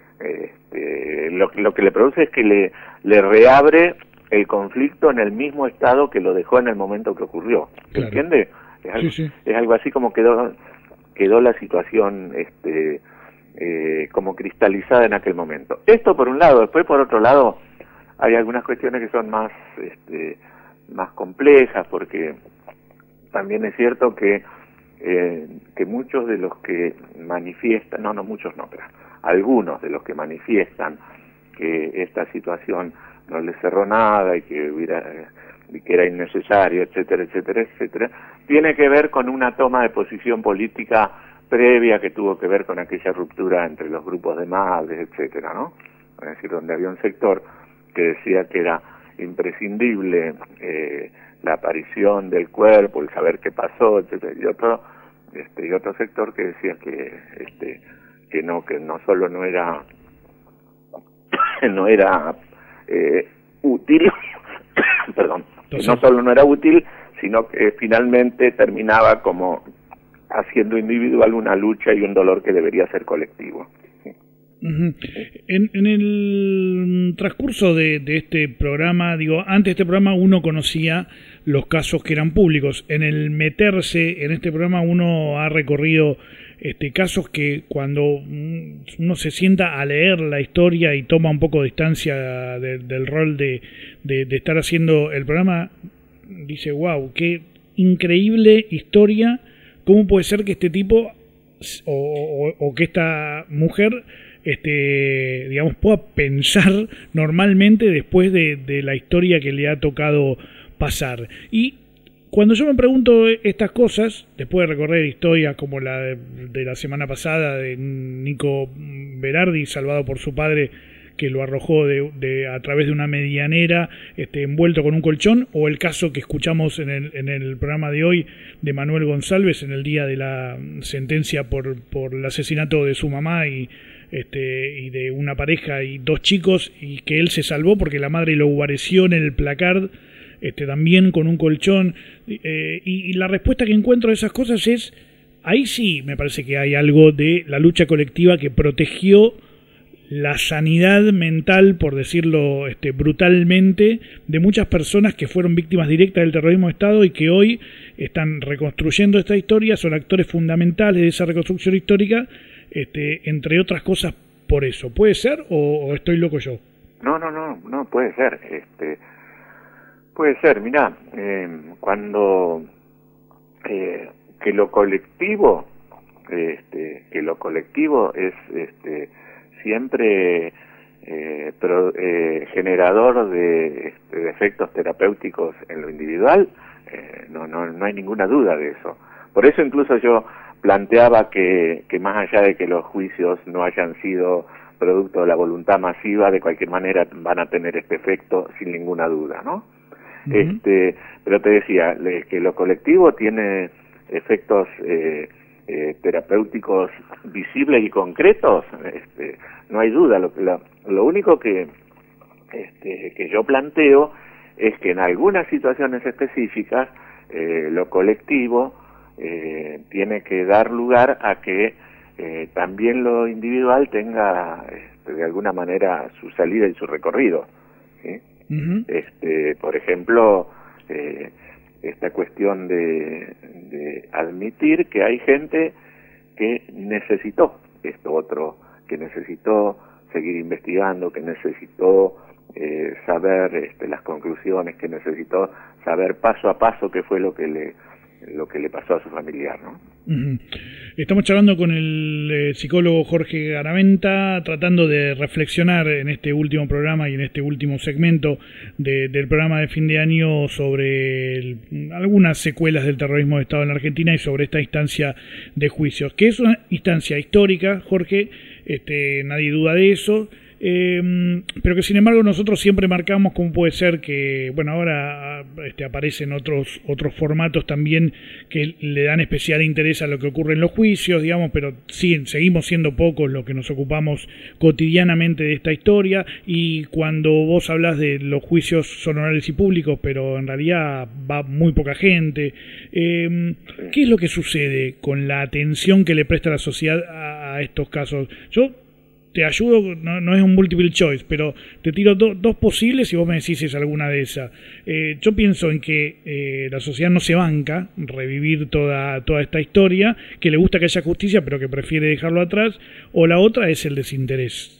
este, lo, lo que le produce es que le le reabre el conflicto en el mismo estado que lo dejó en el momento que ocurrió. Claro. ¿Entiende? Es algo, sí, sí. es algo así como quedó quedó la situación este Eh, como cristalizada en aquel momento. Esto por un lado. Después, por otro lado, hay algunas cuestiones que son más este, más complejas, porque también es cierto que eh, que muchos de los que manifiestan, no, no muchos no, pero algunos de los que manifiestan que esta situación no les cerró nada y que hubiera y que era innecesario, etcétera, etcétera, etcétera, tiene que ver con una toma de posición política previa que tuvo que ver con aquella ruptura entre los grupos de madres, etcétera, ¿no? Es decir, donde había un sector que decía que era imprescindible eh, la aparición del cuerpo, el saber qué pasó, etcétera, y otro, este, y otro sector que decía que, este, que no, que no solo no era, no era eh, útil, perdón, que no solo no era útil, sino que finalmente terminaba como haciendo individual una lucha y un dolor que debería ser colectivo. Uh-huh. En, en el transcurso de, de este programa, digo, antes de este programa uno conocía los casos que eran públicos. En el meterse en este programa uno ha recorrido este, casos que cuando uno se sienta a leer la historia y toma un poco de distancia de, del rol de, de, de estar haciendo el programa, dice, wow, qué increíble historia, cómo puede ser que este tipo o, o, o que esta mujer este digamos pueda pensar normalmente después de, de la historia que le ha tocado pasar. Y cuando yo me pregunto estas cosas, después de recorrer historias como la de, de la semana pasada de Nico Berardi, salvado por su padre que lo arrojó de, de a través de una medianera este, envuelto con un colchón, o el caso que escuchamos en el, en el programa de hoy de Manuel González en el día de la sentencia por, por el asesinato de su mamá y Este, y de una pareja y dos chicos, y que él se salvó porque la madre lo guareció en el placard, este, también con un colchón, eh, y, y la respuesta que encuentro a esas cosas es, ahí sí me parece que hay algo de la lucha colectiva que protegió la sanidad mental, por decirlo este, brutalmente, de muchas personas que fueron víctimas directas del terrorismo de Estado y que hoy están reconstruyendo esta historia, son actores fundamentales de esa reconstrucción histórica, Este, entre otras cosas por eso. ¿Puede ser o, o estoy loco yo? No, no, no, no puede ser. Este, puede ser, mirá, eh, cuando eh, que lo colectivo, este, que lo colectivo es este, siempre eh, pro, eh, generador de, este, de efectos terapéuticos en lo individual, eh, no, no, no hay ninguna duda de eso. Por eso incluso yo planteaba que, que más allá de que los juicios no hayan sido producto de la voluntad masiva, de cualquier manera van a tener este efecto sin ninguna duda, ¿no? Uh-huh. Este, pero te decía, que lo colectivo tiene efectos eh, eh, terapéuticos visibles y concretos, este, no hay duda. Lo, lo, lo único que, este, que yo planteo es que en algunas situaciones específicas eh, lo colectivo Eh, tiene que dar lugar a que eh, también lo individual tenga este, de alguna manera su salida y su recorrido, ¿sí? Uh-huh. Este, por ejemplo, eh, esta cuestión de, de admitir que hay gente que necesitó esto otro, que necesitó seguir investigando, que necesitó eh, saber este, las conclusiones, que necesitó saber paso a paso qué fue lo que le lo que le pasó a su familiar, ¿no? Uh-huh. Estamos charlando con el eh, psicólogo Jorge Garaventa, tratando de reflexionar en este último programa y en este último segmento de, del programa de fin de año sobre el, algunas secuelas del terrorismo de Estado en la Argentina y sobre esta instancia de juicios, que es una instancia histórica, Jorge, este, nadie duda de eso. Eh, pero que sin embargo nosotros siempre marcamos cómo puede ser que, bueno, ahora este, aparecen otros otros formatos también que le dan especial interés a lo que ocurre en los juicios, digamos, pero sí, seguimos siendo pocos los que nos ocupamos cotidianamente de esta historia, y cuando vos hablas de los juicios son orales y públicos, pero en realidad va muy poca gente, eh, ¿qué es lo que sucede con la atención que le presta la sociedad a, a estos casos? Yo te ayudo, no, no es un multiple choice, pero te tiro do, dos posibles y vos me decís si es alguna de esas. Eh, yo pienso en que eh, la sociedad no se banca revivir toda, toda esta historia, que le gusta que haya justicia, pero que prefiere dejarlo atrás, o la otra es el desinterés.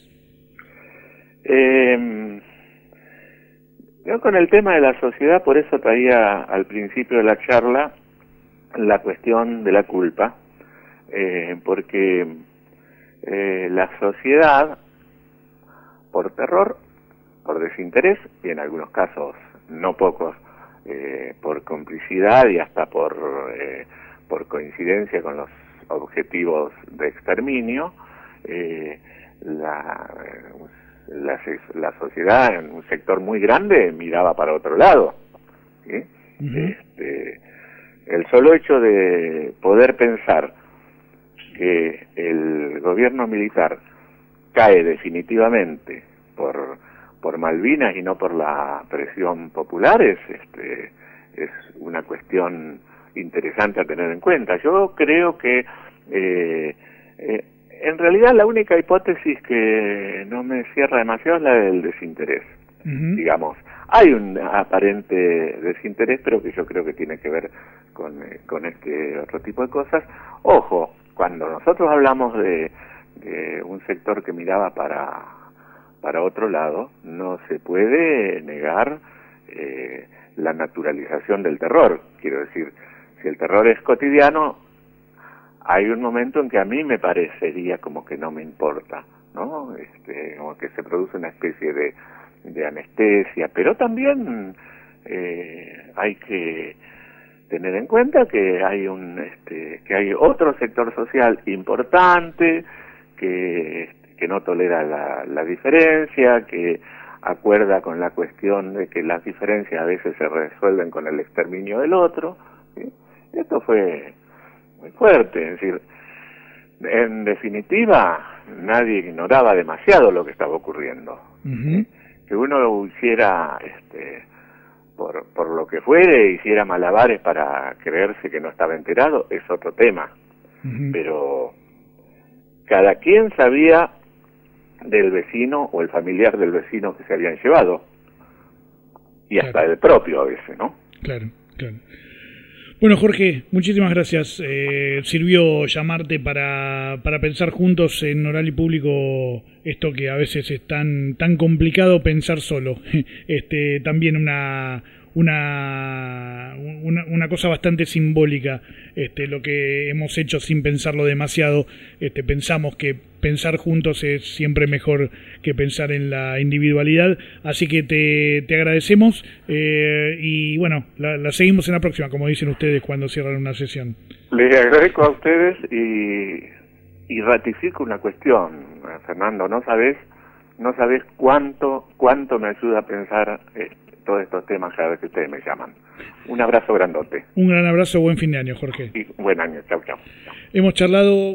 Eh, yo con el tema de la sociedad, por eso traía al principio de la charla la cuestión de la culpa, eh, porque Eh, la sociedad, por terror, por desinterés, y en algunos casos, no pocos, eh, por complicidad y hasta por, eh, por coincidencia con los objetivos de exterminio, eh, la, la, la sociedad en un sector muy grande miraba para otro lado, ¿sí? Uh-huh. Este, el solo hecho de poder pensar que el gobierno militar cae definitivamente por por Malvinas y no por la presión popular es este es una cuestión interesante a tener en cuenta. Yo creo que eh, eh, en realidad la única hipótesis que no me cierra demasiado es la del desinterés. Uh-huh. Digamos, hay un aparente desinterés, pero que yo creo que tiene que ver con, eh, con este otro tipo de cosas. Ojo, cuando nosotros hablamos de, de un sector que miraba para, para otro lado, no se puede negar eh, la naturalización del terror. Quiero decir, si el terror es cotidiano, hay un momento en que a mí me parecería como que no me importa, ¿no? Este, como que se produce una especie de, de anestesia, pero también eh, hay que tener en cuenta que hay un este, que hay otro sector social importante que que no tolera la, la diferencia, que acuerda con la cuestión de que las diferencias a veces se resuelven con el exterminio del otro, ¿sí? Esto fue muy fuerte, es decir, en definitiva nadie ignoraba demasiado lo que estaba ocurriendo. Uh-huh. Que uno lo hiciera este por por lo que fuere, hiciera malabares para creerse que no estaba enterado, es otro tema. Uh-huh. Pero cada quien sabía del vecino o el familiar del vecino que se habían llevado, y hasta claro. el propio a veces, ¿no? Claro, claro. Bueno, Jorge, muchísimas gracias. Eh, sirvió llamarte para, para pensar juntos en Oral y Público esto que a veces es tan, tan complicado pensar solo. Este, también una, una, una, una cosa bastante simbólica, este, lo que hemos hecho sin pensarlo demasiado. Este, pensamos que pensar juntos es siempre mejor que pensar en la individualidad, así que te, te agradecemos eh, y bueno, la, la seguimos en la próxima, como dicen ustedes cuando cierran una sesión. Les agradezco a ustedes y, y ratifico una cuestión, Fernando, no sabes, no sabes cuánto, cuánto me ayuda a pensar eh, todos estos temas cada vez que ustedes me llaman. Un abrazo grandote. Un gran abrazo, buen fin de año, Jorge. Y buen año, chau, chau. Hemos charlado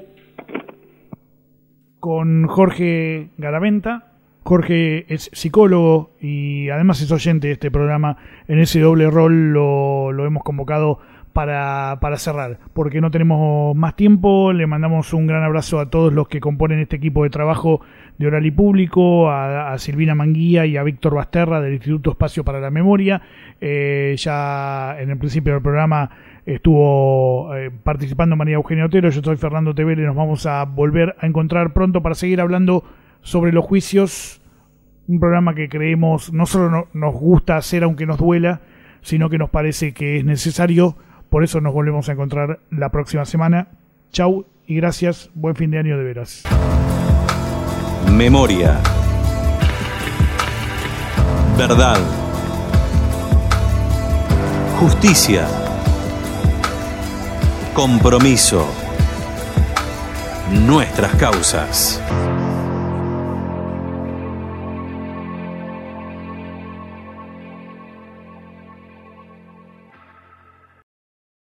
con Jorge Garaventa. Jorge es psicólogo y además es oyente de este programa. En ese doble rol lo, lo hemos convocado para, para cerrar, porque no tenemos más tiempo. Le mandamos un gran abrazo a todos los que componen este equipo de trabajo de Oral y Público, a, a Silvina Manguía y a Víctor Basterra del Instituto Espacio para la Memoria. Eh, ya en el principio del programa estuvo eh, participando María Eugenia Otero. Yo soy Fernando Tevere. Nos vamos a volver a encontrar pronto para seguir hablando sobre los juicios, un programa que creemos no solo no, nos gusta hacer aunque nos duela, sino que nos parece que es necesario. Por eso nos volvemos a encontrar la próxima semana. Chau y gracias. Buen fin de año de veras. Memoria. Verdad. Justicia. Compromiso. Nuestras causas.